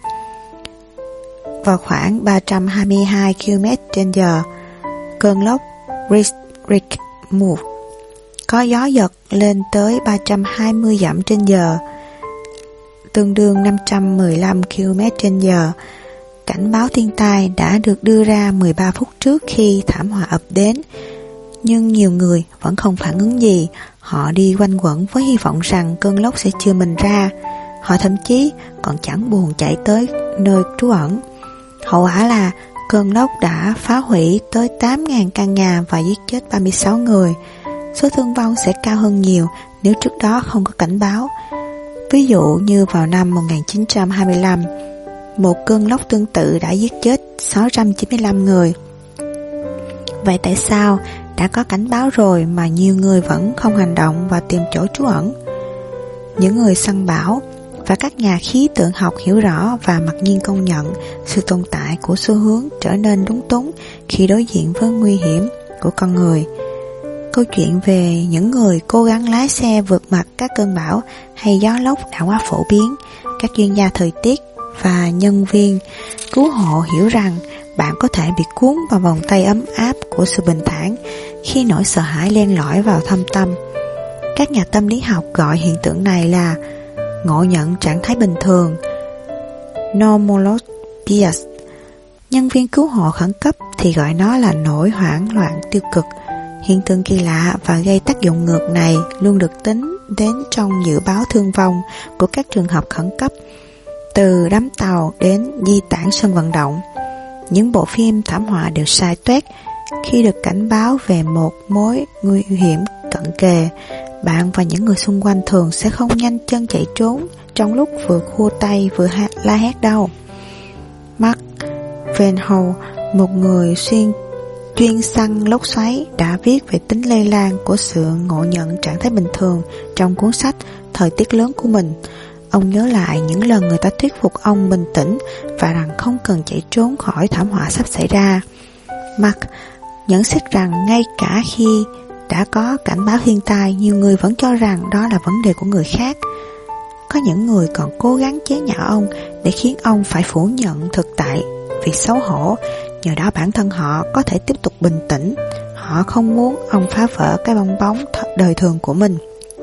vào khoảng ba trăm hai mươi hai ki lô mét trên giờ. Cơn lốc Rick Move có gió giật lên tới ba trăm hai mươi dặm trên giờ, tương đương năm trăm mười lăm ki lô mét trên giờ. Cảnh báo thiên tai đã được đưa ra mười ba phút trước khi thảm họa ập đến, nhưng nhiều người vẫn không phản ứng gì. Họ đi quanh quẩn với hy vọng rằng cơn lốc sẽ chưa mình ra. Họ thậm chí còn chẳng buồn chạy tới nơi trú ẩn. Hậu quả là cơn lốc đã phá hủy tới tám nghìn căn nhà và giết chết ba mươi sáu người. Số thương vong sẽ cao hơn nhiều nếu trước đó không có cảnh báo. Ví dụ như vào năm một nghìn chín trăm hai mươi lăm, một cơn lốc tương tự đã giết chết sáu trăm chín mươi lăm người. Vậy tại sao đã có cảnh báo rồi mà nhiều người vẫn không hành động và tìm chỗ trú ẩn? Những người săn bão và các nhà khí tượng học hiểu rõ và mặc nhiên công nhận sự tồn tại của xu hướng trở nên lúng túng khi đối diện với nguy hiểm của con người. Câu chuyện về những người cố gắng lái xe vượt mặt các cơn bão hay gió lốc đã quá phổ biến. Các chuyên gia thời tiết và nhân viên cứu hộ hiểu rằng bạn có thể bị cuốn vào vòng tay ấm áp của sự bình thản khi nỗi sợ hãi len lỏi vào thâm tâm. Các nhà tâm lý học gọi hiện tượng này là ngộ nhận trạng thái bình thường, Normalos bias. Nhân viên cứu hộ khẩn cấp thì gọi nó là nỗi hoảng loạn tiêu cực. Hiện tượng kỳ lạ và gây tác dụng ngược này luôn được tính đến trong dự báo thương vong của các trường hợp khẩn cấp, từ đắm tàu đến di tản sân vận động. Những bộ phim thảm họa đều sai tuét. Khi được cảnh báo về một mối nguy hiểm cận kề, bạn và những người xung quanh thường sẽ không nhanh chân chạy trốn trong lúc vừa khua tay vừa la hét đâu. Mark Venhow, một người xuyên chuyên săn lốc xoáy, đã viết về tính lây lan của sự ngộ nhận trạng thái bình thường trong cuốn sách Thời tiết lớn của mình. Ông nhớ lại những lần người ta thuyết phục ông bình tĩnh và rằng không cần chạy trốn khỏi thảm họa sắp xảy ra. Mark nhận xét rằng ngay cả khi đã có cảnh báo thiên tai, nhiều người vẫn cho rằng đó là vấn đề của người khác. Có những người còn cố gắng chế nhạo ông để khiến ông phải phủ nhận thực tại vì xấu hổ. Nhờ đó bản thân họ có thể tiếp tục bình tĩnh. Họ không muốn ông phá vỡ cái bong bóng đời thường của mình.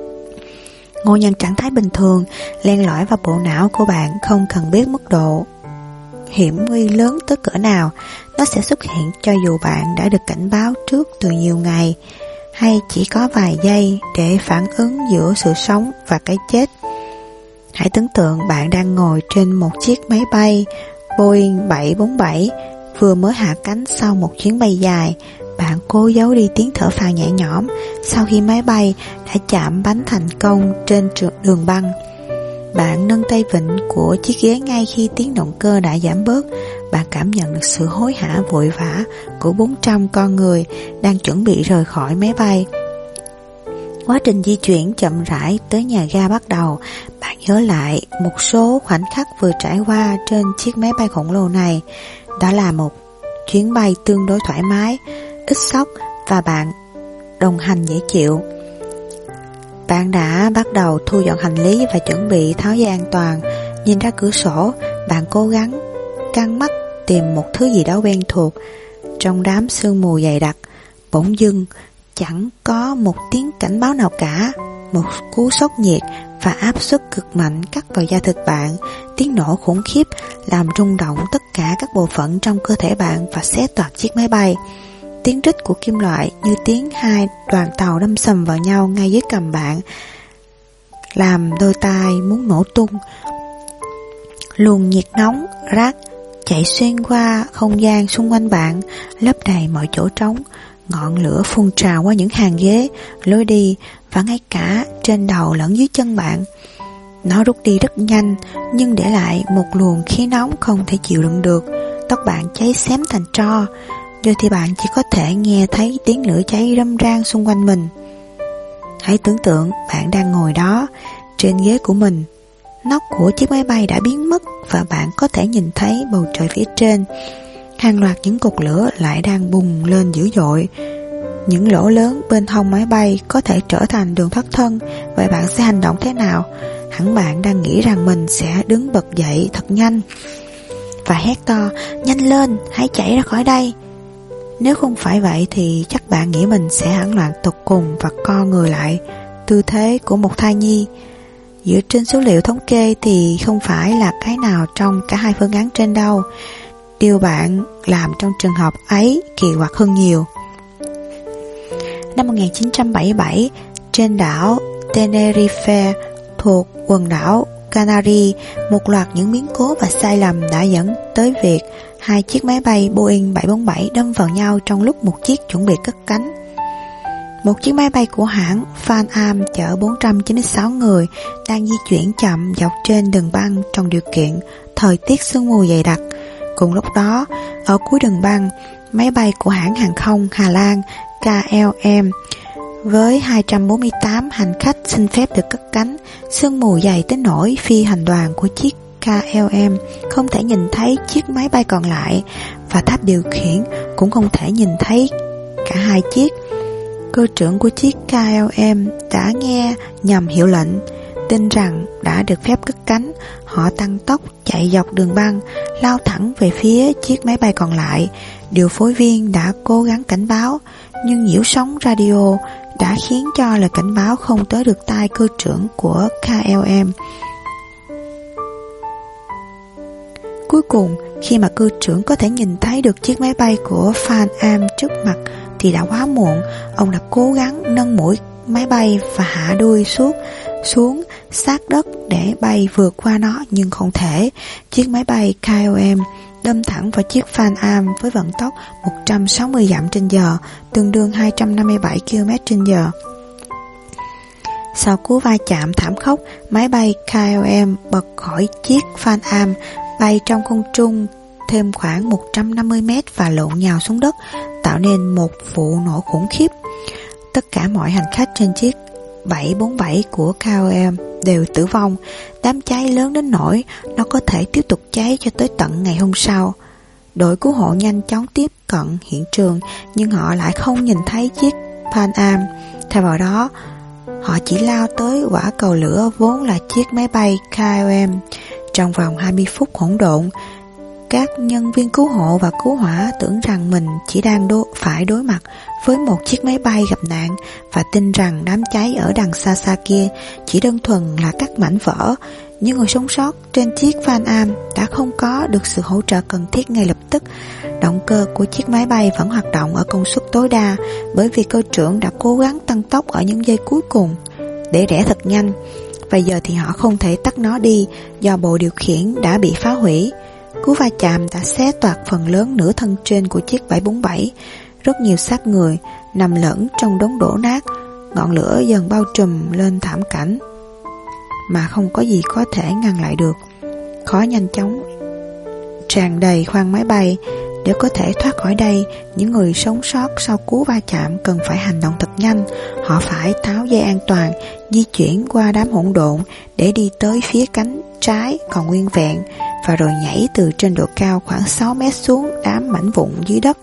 Ngộ nhận trạng thái bình thường len lỏi vào bộ não của bạn không cần biết mức độ hiểm nguy lớn tới cỡ nào. Nó sẽ xuất hiện cho dù bạn đã được cảnh báo trước từ nhiều ngày, hay chỉ có vài giây để phản ứng giữa sự sống và cái chết. Hãy tưởng tượng bạn đang ngồi trên một chiếc máy bay Boeing bảy bốn bảy vừa mới hạ cánh sau một chuyến bay dài. Bạn cố giấu đi tiếng thở phào nhẹ nhõm sau khi máy bay đã chạm bánh thành công trên đường băng. Bạn nâng tay vịn của chiếc ghế ngay khi tiếng động cơ đã giảm bớt. Bạn cảm nhận được sự hối hả vội vã của bốn trăm con người đang chuẩn bị rời khỏi máy bay. Quá trình di chuyển chậm rãi tới nhà ga bắt đầu. Bạn nhớ lại một số khoảnh khắc vừa trải qua trên chiếc máy bay khổng lồ này. Đó là một chuyến bay tương đối thoải mái, ít sốc và bạn đồng hành dễ chịu. Bạn đã bắt đầu thu dọn hành lý và chuẩn bị tháo dây an toàn. Nhìn ra cửa sổ, bạn cố gắng căng mắt tìm một thứ gì đó quen thuộc. Trong đám sương mù dày đặc, bỗng dưng chẳng có một tiếng cảnh báo nào cả. Một cú sốc nhiệt và áp suất cực mạnh cắt vào da thịt bạn. Tiếng nổ khủng khiếp làm rung động tất cả các bộ phận trong cơ thể bạn và xé toạc chiếc máy bay. Tiếng rít của kim loại như tiếng hai đoàn tàu đâm sầm vào nhau ngay dưới cằm bạn, làm đôi tai muốn nổ tung. Luồng nhiệt nóng rát chạy xuyên qua không gian xung quanh bạn, lấp đầy mọi chỗ trống. Ngọn lửa phun trào qua những hàng ghế, lối đi và ngay cả trên đầu lẫn dưới chân bạn. Nó rút đi rất nhanh, nhưng để lại một luồng khí nóng không thể chịu đựng được. Tóc bạn cháy xém thành tro, giờ thì bạn chỉ có thể nghe thấy tiếng lửa cháy râm ran xung quanh mình. Hãy tưởng tượng bạn đang ngồi đó, trên ghế của mình. Nóc của chiếc máy bay đã biến mất và bạn có thể nhìn thấy bầu trời phía trên. Hàng loạt những cột lửa lại đang bùng lên dữ dội. Những lỗ lớn bên hông máy bay có thể trở thành đường thoát thân. Vậy bạn sẽ hành động thế nào? Hẳn bạn đang nghĩ rằng mình sẽ đứng bật dậy thật nhanh và hét to, nhanh lên, hãy chạy ra khỏi đây. Nếu không phải vậy thì chắc bạn nghĩ mình sẽ hoảng loạn tột cùng và co người lại, tư thế của một thai nhi. Dựa trên số liệu thống kê thì không phải là cái nào trong cả hai phương án trên đâu. Điều bạn làm trong trường hợp ấy kỳ quặc hơn nhiều. Năm một nghìn chín trăm bảy mươi bảy, trên đảo Tenerife thuộc quần đảo Canary, một loạt những biến cố và sai lầm đã dẫn tới việc hai chiếc máy bay Boeing bảy bốn bảy đâm vào nhau trong lúc một chiếc chuẩn bị cất cánh. Một chiếc máy bay của hãng Pan Am chở bốn trăm chín mươi sáu người đang di chuyển chậm dọc trên đường băng trong điều kiện thời tiết sương mù dày đặc. Cùng lúc đó, ở cuối đường băng, máy bay của hãng hàng không Hà Lan K L M với hai trăm bốn mươi tám hành khách xin phép được cất cánh. Sương mù dày tới nỗi phi hành đoàn của chiếc K L M không thể nhìn thấy chiếc máy bay còn lại, và tháp điều khiển cũng không thể nhìn thấy cả hai chiếc. Cơ trưởng của chiếc K L M đã nghe nhầm hiệu lệnh, tin rằng đã được phép cất cánh. Họ tăng tốc chạy dọc đường băng, lao thẳng về phía chiếc máy bay còn lại. Điều phối viên đã cố gắng cảnh báo, nhưng nhiễu sóng radio đã khiến cho lời cảnh báo không tới được tai cơ trưởng của K L M. Cuối cùng, khi mà cơ trưởng có thể nhìn thấy được chiếc máy bay của Pan Am trước mặt thì đã quá muộn. Ông đã cố gắng nâng mũi máy bay và hạ đuôi xuống xuống sát đất để bay vượt qua nó, nhưng không thể. Chiếc máy bay K L M đâm thẳng vào chiếc Pan Am với vận tốc một trăm sáu mươi dặm trên giờ, tương đương hai trăm năm mươi bảy ki lô mét trên giờ. Sau cú va chạm thảm khốc, máy bay K L M bật khỏi chiếc Pan Am, bay trong không trung thêm khoảng một trăm năm mươi mét và lộn nhào xuống đất, tạo nên một vụ nổ khủng khiếp. Tất cả mọi hành khách trên chiếc bảy bốn bảy của K L M đều tử vong. Đám cháy lớn đến nỗi nó có thể tiếp tục cháy cho tới tận ngày hôm sau. Đội cứu hộ nhanh chóng tiếp cận hiện trường, nhưng họ lại không nhìn thấy chiếc Pan Am. Thay vào đó, họ chỉ lao tới quả cầu lửa vốn là chiếc máy bay K L M. Trong vòng hai mươi phút hỗn độn, các nhân viên cứu hộ và cứu hỏa tưởng rằng mình chỉ đang đo- phải đối mặt với một chiếc máy bay gặp nạn, và tin rằng đám cháy ở đằng xa xa kia chỉ đơn thuần là các mảnh vỡ. Những người sống sót trên chiếc Pan Am đã không có được sự hỗ trợ cần thiết ngay lập tức. Động cơ của chiếc máy bay vẫn hoạt động ở công suất tối đa, bởi vì cơ trưởng đã cố gắng tăng tốc ở những giây cuối cùng để rẽ thật nhanh. Và giờ thì họ không thể tắt nó đi do bộ điều khiển đã bị phá hủy. Cú va chạm đã xé toạc phần lớn nửa thân trên của chiếc bảy bốn bảy. Rất nhiều xác người nằm lẫn trong đống đổ nát. Ngọn lửa dần bao trùm lên thảm cảnh mà không có gì có thể ngăn lại được. Khói nhanh chóng tràn đầy khoang máy bay. Để có thể thoát khỏi đây, những người sống sót sau cú va chạm cần phải hành động thật nhanh. Họ phải tháo dây an toàn, di chuyển qua đám hỗn độn để đi tới phía cánh trái còn nguyên vẹn, và rồi nhảy từ trên độ cao khoảng sáu mét xuống đám mảnh vụn dưới đất.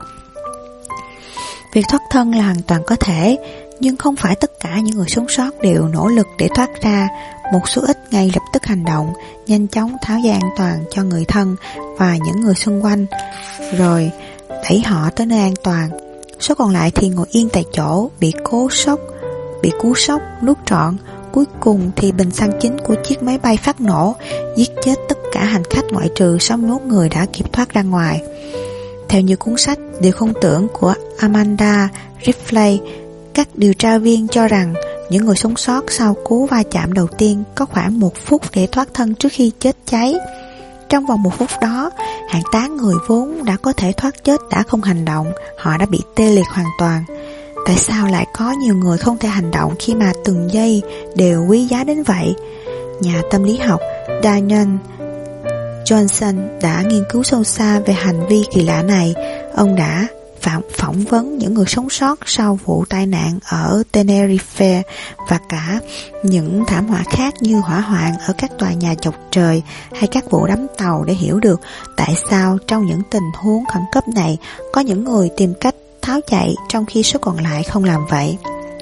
Việc thoát thân là hoàn toàn có thể, nhưng không phải tất cả những người sống sót đều nỗ lực để thoát ra. Một số ít ngay lập tức hành động, nhanh chóng tháo dây an toàn cho người thân và những người xung quanh, rồi đẩy họ tới nơi an toàn. Số còn lại thì ngồi yên tại chỗ, bị cố sốc, bị cú sốc nuốt trọn. Cuối cùng thì bình xăng chính của chiếc máy bay phát nổ, giết chết tất cả hành khách ngoại trừ sáu mươi mốt người đã kịp thoát ra ngoài. Theo như cuốn sách Điều không tưởng của Amanda Ripley, các điều tra viên cho rằng những người sống sót sau cú va chạm đầu tiên có khoảng một phút để thoát thân trước khi chết cháy. Trong vòng một phút đó, hàng tá người vốn đã có thể thoát chết đã không hành động, họ đã bị tê liệt hoàn toàn. Tại sao lại có nhiều người không thể hành động khi mà từng giây đều quý giá đến vậy? Nhà tâm lý học Daniel Johnson đã nghiên cứu sâu xa về hành vi kỳ lạ này. Ông đã phạm phỏng vấn những người sống sót sau vụ tai nạn ở Tenerife và cả những thảm họa khác như hỏa hoạn ở các tòa nhà chọc trời hay các vụ đắm tàu để hiểu được tại sao trong những tình huống khẩn cấp này có những người tìm cách tháo chạy trong khi số còn lại không làm vậy.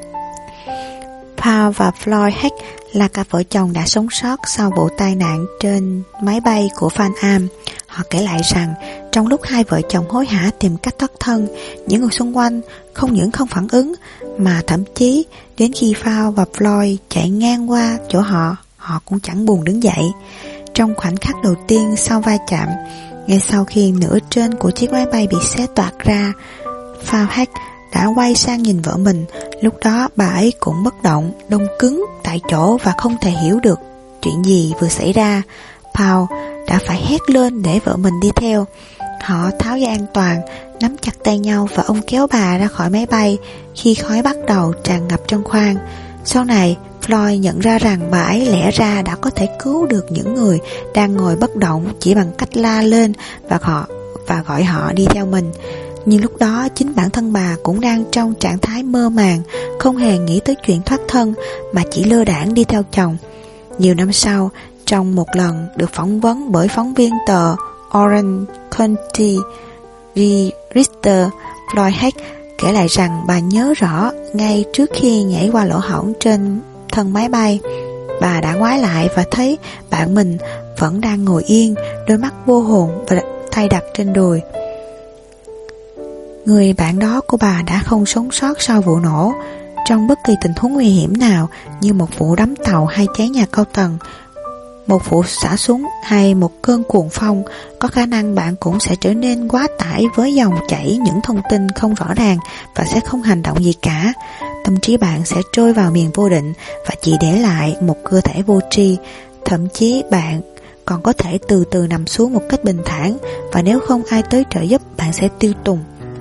Paul và Floyd Heck là cặp vợ chồng đã sống sót sau vụ tai nạn trên máy bay của Pan Am. Họ kể lại rằng trong lúc hai vợ chồng hối hả tìm cách thoát thân, những người xung quanh không những không phản ứng mà thậm chí đến khi Paul và Floyd chạy ngang qua chỗ họ, họ cũng chẳng buồn đứng dậy. Trong khoảnh khắc đầu tiên sau va chạm, ngay sau khi nửa trên của chiếc máy bay bị xé toạc ra, Paul Heck đã quay sang nhìn vợ mình. Lúc đó bà ấy cũng bất động, đông cứng tại chỗ và không thể hiểu được chuyện gì vừa xảy ra. Paul đã phải hét lên để vợ mình đi theo. Họ tháo dây an toàn, nắm chặt tay nhau và ông kéo bà ra khỏi máy bay khi khói bắt đầu tràn ngập trong khoang. Sau này, Floyd nhận ra rằng bà ấy lẽ ra đã có thể cứu được những người đang ngồi bất động chỉ bằng cách la lên và họ và gọi họ đi theo mình. Nhưng lúc đó chính bản thân bà cũng đang trong trạng thái mơ màng, không hề nghĩ tới chuyện thoát thân mà chỉ lơ đãng đi theo chồng. Nhiều năm sau, trong một lần được phỏng vấn bởi phóng viên tờ Orange County Register, Floyd Heck kể lại rằng bà nhớ rõ ngay trước khi nhảy qua lỗ hổng trên thân máy bay, bà đã ngoái lại và thấy bạn mình vẫn đang ngồi yên, đôi mắt vô hồn và tay đặt trên đùi. Người bạn đó của bà đã không sống sót sau vụ nổ. Trong bất kỳ tình huống nguy hiểm nào như một vụ đắm tàu hay cháy nhà cao tầng, một vụ xả súng hay một cơn cuồng phong, có khả năng bạn cũng sẽ trở nên quá tải với dòng chảy những thông tin không rõ ràng và sẽ không hành động gì cả. Tâm trí bạn sẽ trôi vào miền vô định và chỉ để lại một cơ thể vô tri. Thậm chí bạn còn có thể từ từ nằm xuống một cách bình thản, và nếu không ai tới trợ giúp, bạn sẽ tiêu tùng.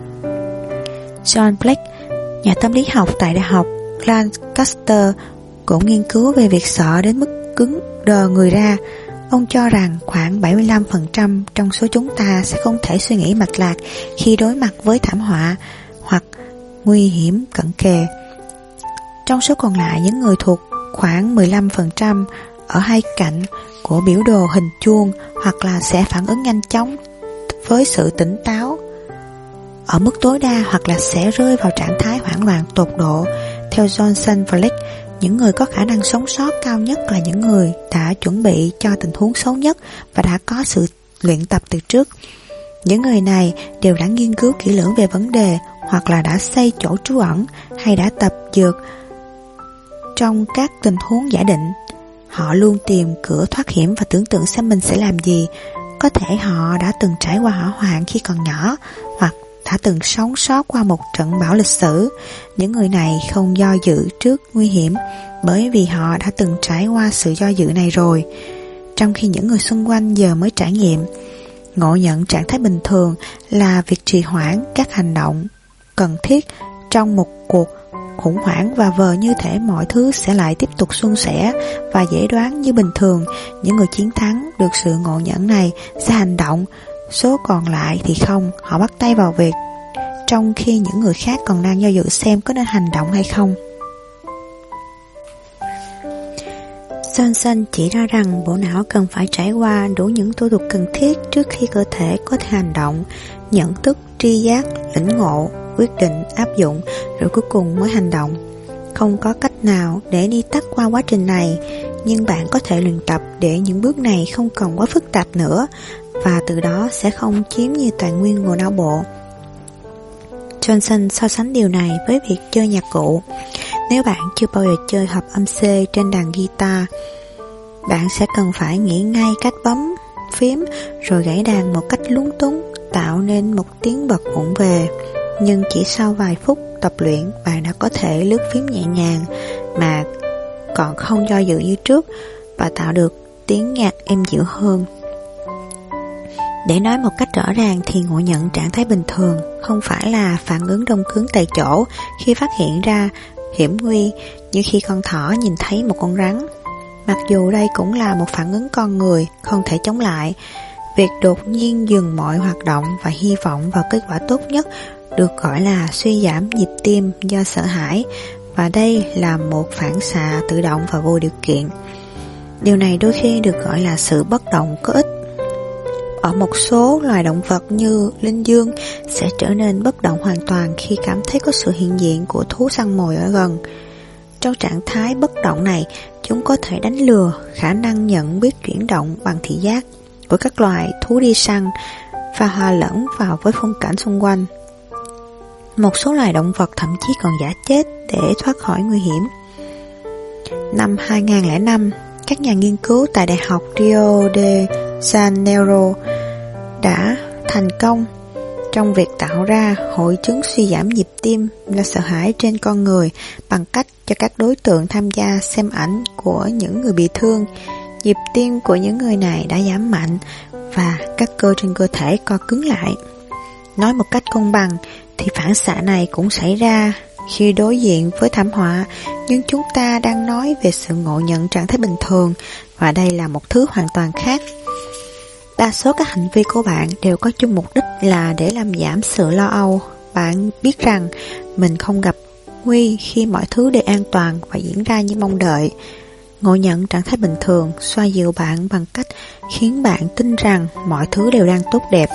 John Blake, nhà tâm lý học tại Đại học Lancaster, cũng nghiên cứu về việc sợ đến mức cứng đờ người ra. Ông cho rằng khoảng bảy mươi lăm phần trăm trong số chúng ta sẽ không thể suy nghĩ mạch lạc khi đối mặt với thảm họa hoặc nguy hiểm cận kề. Trong số còn lại, những người thuộc khoảng mười lăm phần trăm ở hai cạnh của biểu đồ hình chuông, hoặc là sẽ phản ứng nhanh chóng với sự tỉnh táo ở mức tối đa, hoặc là sẽ rơi vào trạng thái hoảng loạn tột độ. Theo Johnson và Blake, những người có khả năng sống sót cao nhất là những người đã chuẩn bị cho tình huống xấu nhất và đã có sự luyện tập từ trước. Những người này đều đã nghiên cứu kỹ lưỡng về vấn đề, hoặc là đã xây chỗ trú ẩn, hay đã tập dượt trong các tình huống giả định. Họ luôn tìm cửa thoát hiểm và tưởng tượng xem mình sẽ làm gì. Có thể họ đã từng trải qua hỏa hoạn khi còn nhỏ, hoặc đã từng sống sót qua một trận bão lịch sử. Những người này không do dự trước nguy hiểm, bởi vì họ đã từng trải qua sự do dự này rồi, trong khi những người xung quanh giờ mới trải nghiệm. Ngộ nhận trạng thái bình thường là việc trì hoãn các hành động cần thiết trong một cuộc khủng hoảng, và vờ như thể mọi thứ sẽ lại tiếp tục suôn sẻ và dễ đoán như bình thường. Những người chiến thắng được sự ngộ nhận này sẽ hành động, số còn lại thì không. Họ bắt tay vào việc, trong khi những người khác còn đang do dự xem có nên hành động hay không. Johnson chỉ ra rằng bộ não cần phải trải qua đủ những thủ tục cần thiết trước khi cơ thể có thể hành động: nhận thức, tri giác, lĩnh ngộ, quyết định, áp dụng, rồi cuối cùng mới hành động. Không có cách nào để đi tắt qua quá trình này, nhưng bạn có thể luyện tập để những bước này không còn quá phức tạp nữa, và từ đó sẽ không chiếm nhiều tài nguyên của não bộ. Johnson so sánh điều này với việc chơi nhạc cụ. Nếu bạn chưa bao giờ chơi hợp âm C trên đàn guitar, bạn sẽ cần phải nghĩ ngay cách bấm phím rồi gảy đàn một cách lúng túng, tạo nên một tiếng bật vụng về. Nhưng chỉ sau vài phút tập luyện, bạn đã có thể lướt phím nhẹ nhàng mà còn không do dự như trước, và tạo được tiếng nhạc êm dịu hơn. Để nói một cách rõ ràng thì ngộ nhận trạng thái bình thường không phải là phản ứng đông cứng tại chỗ khi phát hiện ra hiểm nguy, như khi con thỏ nhìn thấy một con rắn. Mặc dù đây cũng là một phản ứng con người không thể chống lại, việc đột nhiên dừng mọi hoạt động và hy vọng vào kết quả tốt nhất được gọi là suy giảm nhịp tim do sợ hãi, và đây là một phản xạ tự động và vô điều kiện. Điều này đôi khi được gọi là sự bất động có ích. Ở một số loài động vật như linh dương sẽ trở nên bất động hoàn toàn khi cảm thấy có sự hiện diện của thú săn mồi ở gần. Trong trạng thái bất động này, chúng có thể đánh lừa khả năng nhận biết chuyển động bằng thị giác của các loài thú đi săn và hòa lẫn vào với phong cảnh xung quanh. Một số loài động vật thậm chí còn giả chết để thoát khỏi nguy hiểm. Năm hai không không năm, các nhà nghiên cứu tại Đại học Rio de Janeiro đã thành công trong việc tạo ra hội chứng suy giảm nhịp tim là sợ hãi trên con người bằng cách cho các đối tượng tham gia xem ảnh của những người bị thương. Nhịp tim của những người này đã giảm mạnh và các cơ trên cơ thể co cứng lại. Nói một cách công bằng thì phản xạ này cũng xảy ra khi đối diện với thảm họa, nhưng chúng ta đang nói về sự ngộ nhận trạng thái bình thường, và đây là một thứ hoàn toàn khác. Đa số các hành vi của bạn đều có chung mục đích là để làm giảm sự lo âu. Bạn biết rằng mình không gặp nguy khi mọi thứ đều an toàn và diễn ra như mong đợi. Ngộ nhận trạng thái bình thường xoa dịu bạn bằng cách khiến bạn tin rằng mọi thứ đều đang tốt đẹp.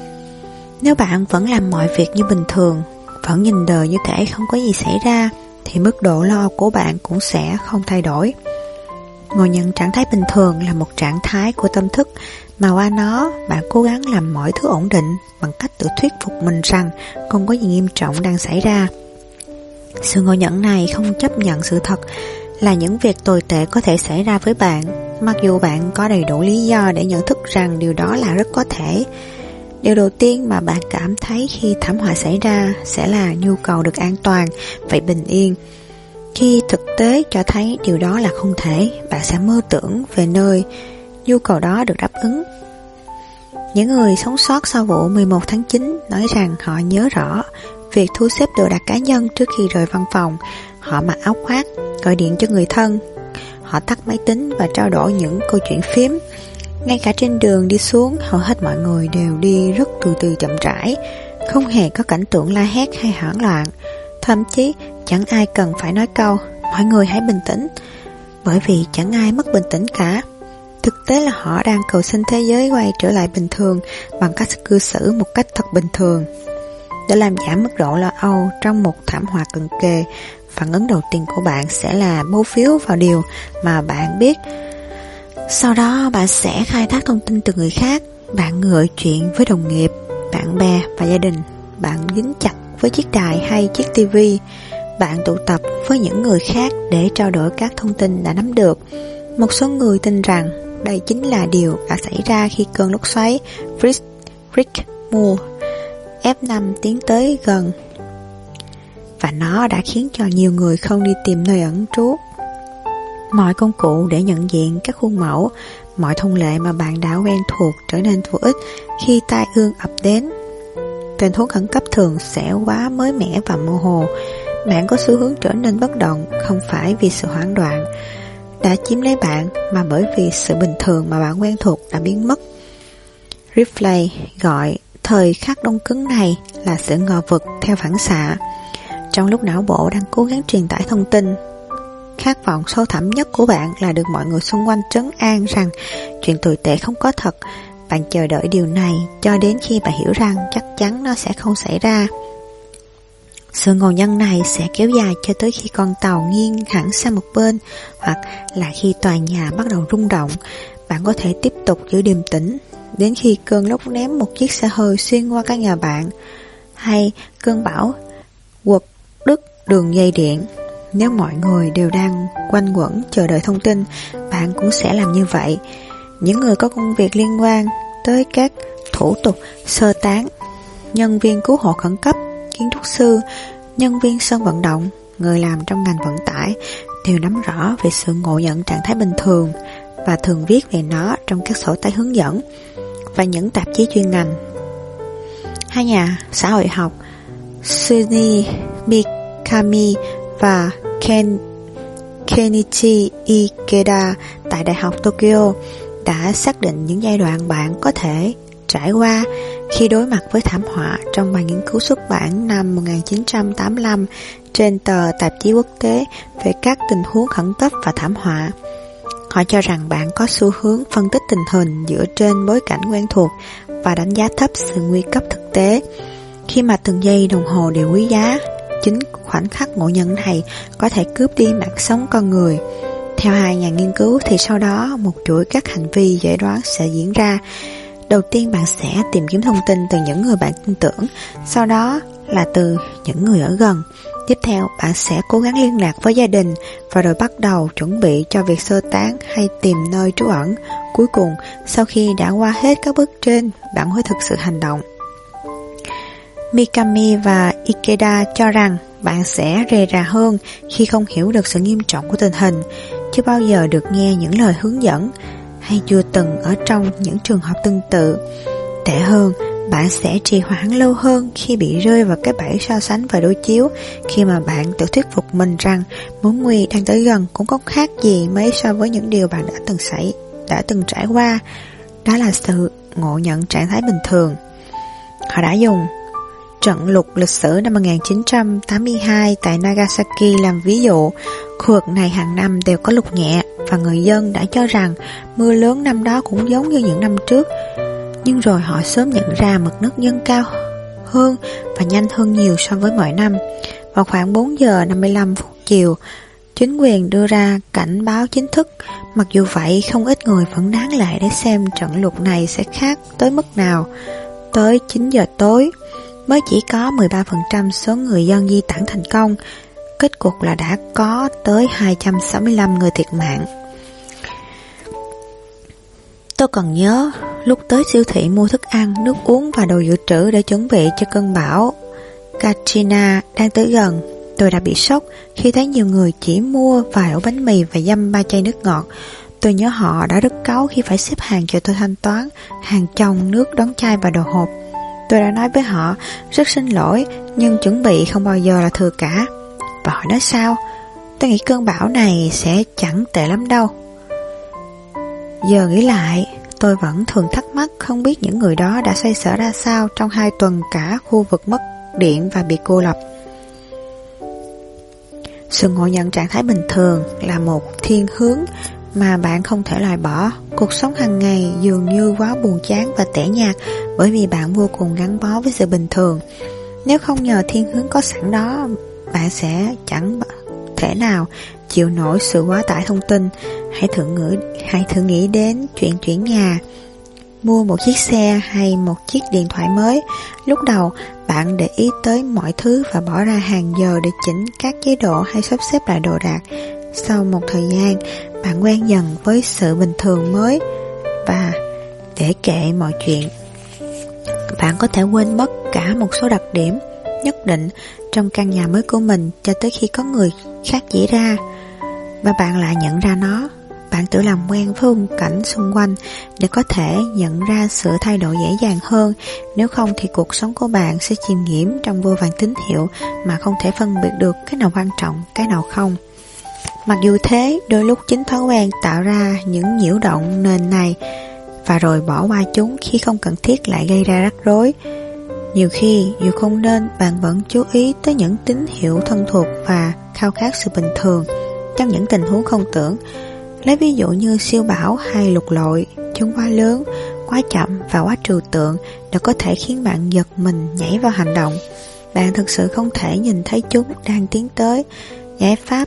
Nếu bạn vẫn làm mọi việc như bình thường, vẫn nhìn đời như thể không có gì xảy ra, thì mức độ lo của bạn cũng sẽ không thay đổi. Ngộ nhận trạng thái bình thường là một trạng thái của tâm thức mà qua nó bạn cố gắng làm mọi thứ ổn định bằng cách tự thuyết phục mình rằng không có gì nghiêm trọng đang xảy ra. Sự ngộ nhận này không chấp nhận sự thật là những việc tồi tệ có thể xảy ra với bạn, mặc dù bạn có đầy đủ lý do để nhận thức rằng điều đó là rất có thể. Điều đầu tiên mà bạn cảm thấy khi thảm họa xảy ra sẽ là nhu cầu được an toàn và bình yên. Khi thực tế cho thấy điều đó là không thể, bạn sẽ mơ tưởng về nơi nhu cầu đó được đáp ứng. Những người sống sót sau vụ mười một tháng chín nói rằng họ nhớ rõ việc thu xếp đồ đạc cá nhân trước khi rời văn phòng. Họ mặc áo khoác, gọi điện cho người thân, họ tắt máy tính và trao đổi những câu chuyện phím. Ngay cả trên đường đi xuống, hầu hết mọi người đều đi rất từ từ chậm rãi, không hề có cảnh tượng la hét hay hoảng loạn. Thậm chí chẳng ai cần phải nói câu mọi người hãy bình tĩnh, bởi vì chẳng ai mất bình tĩnh cả. Thực tế là họ đang cầu xin thế giới quay trở lại bình thường bằng cách cư xử một cách thật bình thường. Để làm giảm mức độ lo âu trong một thảm họa cận kề, phản ứng đầu tiên của bạn sẽ là bấu víu vào điều mà bạn biết. Sau đó bạn sẽ khai thác thông tin từ người khác. Bạn gợi chuyện với đồng nghiệp, bạn bè và gia đình. Bạn dính chặt với chiếc đài hay chiếc tivi. Bạn tụ tập với những người khác để trao đổi các thông tin đã nắm được. Một số người tin rằng đây chính là điều đã xảy ra khi cơn lốc xoáy Fritz Moore F năm tiến tới gần, và nó đã khiến cho nhiều người không đi tìm nơi ẩn trú. Mọi công cụ để nhận diện các khuôn mẫu, mọi thông lệ mà bạn đã quen thuộc trở nên vô ích khi tai ương ập đến. Tình huống khẩn cấp thường sẽ quá mới mẻ và mơ hồ. Bạn có xu hướng trở nên bất động, không phải vì sự hoảng loạn đã chiếm lấy bạn, mà bởi vì sự bình thường mà bạn quen thuộc đã biến mất. Ripley gọi thời khắc đông cứng này là sự ngờ vực theo phản xạ. Trong lúc não bộ đang cố gắng truyền tải thông tin, khát vọng sâu thẳm nhất của bạn là được mọi người xung quanh trấn an rằng chuyện tồi tệ không có thật. Bạn chờ đợi điều này cho đến khi bạn hiểu rằng chắc chắn nó sẽ không xảy ra. Sự ngộ nhận này sẽ kéo dài cho tới khi con tàu nghiêng hẳn sang một bên, hoặc là khi tòa nhà bắt đầu rung động. Bạn có thể tiếp tục giữ điềm tĩnh đến khi cơn lốc ném một chiếc xe hơi xuyên qua căn nhà bạn, hay cơn bão quật đứt đường dây điện. Nếu mọi người đều đang quanh quẩn chờ đợi thông tin, bạn cũng sẽ làm như vậy. Những người có công việc liên quan tới các thủ tục sơ tán, nhân viên cứu hộ khẩn cấp, kiến trúc sư, nhân viên sân vận động, người làm trong ngành vận tải đều nắm rõ về sự ngộ nhận trạng thái bình thường và thường viết về nó trong các sổ tay hướng dẫn. và những tạp chí chuyên ngành. Hai nhà xã hội học Suni Mikami và Ken, Kenichi Ikeda tại Đại học Tokyo đã xác định những giai đoạn bạn có thể trải qua khi đối mặt với thảm họa trong bài nghiên cứu xuất bản năm một nghìn chín trăm tám mươi lăm trên tờ tạp chí quốc tế về các tình huống khẩn cấp và thảm họa. Họ cho rằng bạn có xu hướng phân tích tình hình dựa trên bối cảnh quen thuộc và đánh giá thấp sự nguy cấp thực tế. Khi mà từng giây đồng hồ đều quý giá, chính khoảnh khắc ngộ nhận này có thể cướp đi mạng sống con người. Theo hai nhà nghiên cứu thì sau đó một chuỗi các hành vi dễ đoán sẽ diễn ra. Đầu tiên bạn sẽ tìm kiếm thông tin từ những người bạn tin tưởng, sau đó là từ những người ở gần. Tiếp theo bạn sẽ cố gắng liên lạc với gia đình và rồi bắt đầu chuẩn bị cho việc sơ tán hay tìm nơi trú ẩn. Cuối cùng, sau khi đã qua hết các bước trên, bạn mới thực sự hành động. Mikami và Ikeda cho rằng bạn sẽ rề rà hơn khi không hiểu được sự nghiêm trọng của tình hình, chưa bao giờ được nghe những lời hướng dẫn, hay chưa từng ở trong những trường hợp tương tự. Tệ hơn, bạn sẽ trì hoãn lâu hơn khi bị rơi vào cái bẫy so sánh và đối chiếu, khi mà bạn tự thuyết phục mình rằng mối nguy đang tới gần cũng không khác gì mấy so với những điều bạn đã từng xảy, đã từng trải qua. Đó là sự ngộ nhận trạng thái bình thường. Họ đã dùng trận lụt lịch sử năm một nghìn chín trăm tám mươi hai tại Nagasaki làm ví dụ. Khu vực này hàng năm đều có lụt nhẹ và người dân đã cho rằng mưa lớn năm đó cũng giống như những năm trước. Nhưng rồi họ sớm nhận ra mực nước dâng cao hơn và nhanh hơn nhiều so với mọi năm. Vào khoảng bốn giờ năm mươi lăm phút chiều, chính quyền đưa ra cảnh báo chính thức. Mặc dù vậy, không ít người vẫn đáng lệ để xem trận lụt này sẽ khác tới mức nào. Tới chín giờ tối, mới chỉ có mười ba phần trăm số người dân di tản thành công. Kết cục là đã có tới hai trăm sáu mươi lăm người thiệt mạng. Tôi còn nhớ lúc tới siêu thị mua thức ăn, nước uống và đồ dự trữ để chuẩn bị cho cơn bão Katrina đang tới gần. Tôi đã bị sốc khi thấy nhiều người chỉ mua vài ổ bánh mì và dăm ba chai nước ngọt. Tôi nhớ họ đã rất cáu khi phải xếp hàng chờ tôi thanh toán hàng chồng nước, đóng chai và đồ hộp. Tôi đã nói với họ rất xin lỗi, nhưng chuẩn bị không bao giờ là thừa cả. Và họ nói sao? Tôi nghĩ cơn bão này sẽ chẳng tệ lắm đâu. Giờ nghĩ lại, tôi vẫn thường thắc mắc không biết những người đó đã xoay sở ra sao trong hai tuần cả khu vực mất điện và bị cô lập. Sự ngộ nhận trạng thái bình thường là một thiên hướng mà bạn không thể loại bỏ. Cuộc sống hàng ngày dường như quá buồn chán và tẻ nhạt bởi vì bạn vô cùng gắn bó với sự bình thường. Nếu không nhờ thiên hướng có sẵn đó, bạn sẽ chẳng thể nào chịu nổi sự quá tải thông tin. Hãy thử nghĩ, hãy thử nghĩ đến chuyện chuyển nhà, mua một chiếc xe hay một chiếc điện thoại mới. Lúc đầu, bạn để ý tới mọi thứ và bỏ ra hàng giờ để chỉnh các chế độ hay sắp xếp lại đồ đạc. Sau một thời gian, bạn quen dần với sự bình thường mới và để kệ mọi chuyện. Bạn có thể quên mất cả một số đặc điểm nhất định trong căn nhà mới của mình cho tới khi có người khác chỉ ra và bạn lại nhận ra nó. Bạn tự làm quen với khung cảnh xung quanh để có thể nhận ra sự thay đổi dễ dàng hơn. Nếu không thì cuộc sống của bạn sẽ chìm nghiễm trong vô vàn tín hiệu mà không thể phân biệt được cái nào quan trọng, cái nào không. Mặc dù thế, đôi lúc chính thói quen tạo ra những nhiễu động nền này và rồi bỏ qua chúng khi không cần thiết lại gây ra rắc rối. Nhiều khi, dù không nên, bạn vẫn chú ý tới những tín hiệu thân thuộc và khao khát sự bình thường trong những tình huống không tưởng. Lấy ví dụ như siêu bão hay lụt lội, chúng quá lớn, quá chậm và quá trừu tượng để có thể khiến bạn giật mình nhảy vào hành động. Bạn thực sự không thể nhìn thấy chúng đang tiến tới. Giải pháp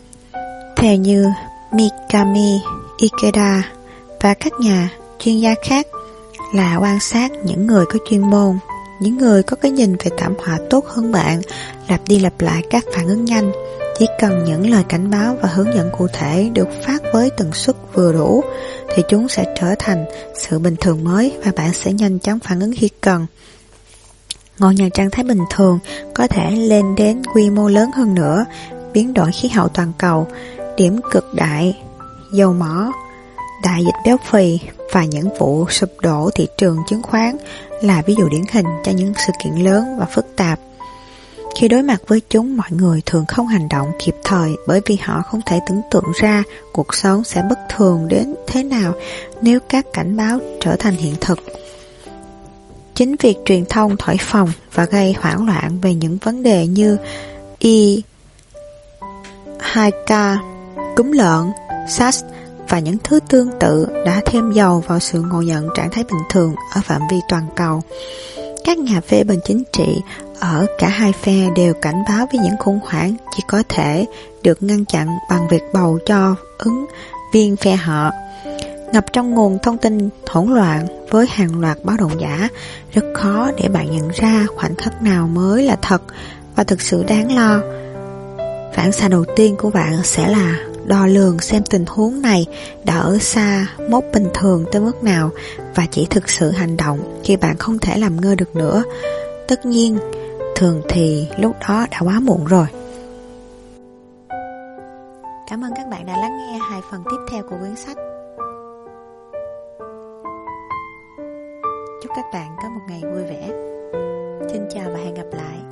theo như Mikami, Ikeda và các nhà chuyên gia khác là quan sát những người có chuyên môn, những người có cái nhìn về thảm họa tốt hơn bạn, lặp đi lặp lại các phản ứng nhanh. Chỉ cần những lời cảnh báo và hướng dẫn cụ thể được phát với tần suất vừa đủ thì chúng sẽ trở thành sự bình thường mới và bạn sẽ nhanh chóng phản ứng khi cần. Ngộ nhận trạng thái bình thường có thể lên đến quy mô lớn hơn nữa. Biến đổi khí hậu toàn cầu, điểm cực đại, dầu mỏ, đại dịch béo phì và những vụ sụp đổ thị trường chứng khoán là ví dụ điển hình cho những sự kiện lớn và phức tạp. Khi đối mặt với chúng, mọi người thường không hành động kịp thời bởi vì họ không thể tưởng tượng ra cuộc sống sẽ bất thường đến thế nào nếu các cảnh báo trở thành hiện thực. Chính việc truyền thông thổi phồng và gây hoảng loạn về những vấn đề như Y hai K, cúm lợn, SARS và những thứ tương tự đã thêm dầu vào sự ngộ nhận trạng thái bình thường ở phạm vi toàn cầu. Các nhà phê bình chính trị ở cả hai phe đều cảnh báo với những khủng hoảng chỉ có thể được ngăn chặn bằng việc bầu cho ứng viên phe họ. Ngập trong nguồn thông tin hỗn loạn với hàng loạt báo động giả, rất khó để bạn nhận ra khoảnh khắc nào mới là thật và thực sự đáng lo. Phản xạ đầu tiên của bạn sẽ là đo lường xem tình huống này đã ở xa mốc bình thường tới mức nào và chỉ thực sự hành động khi bạn không thể làm ngơ được nữa. Tất nhiên, thường thì lúc đó đã quá muộn rồi. Cảm ơn các bạn đã lắng nghe hai phần tiếp theo của quyển sách. Chúc các bạn có một ngày vui vẻ. Xin chào và hẹn gặp lại.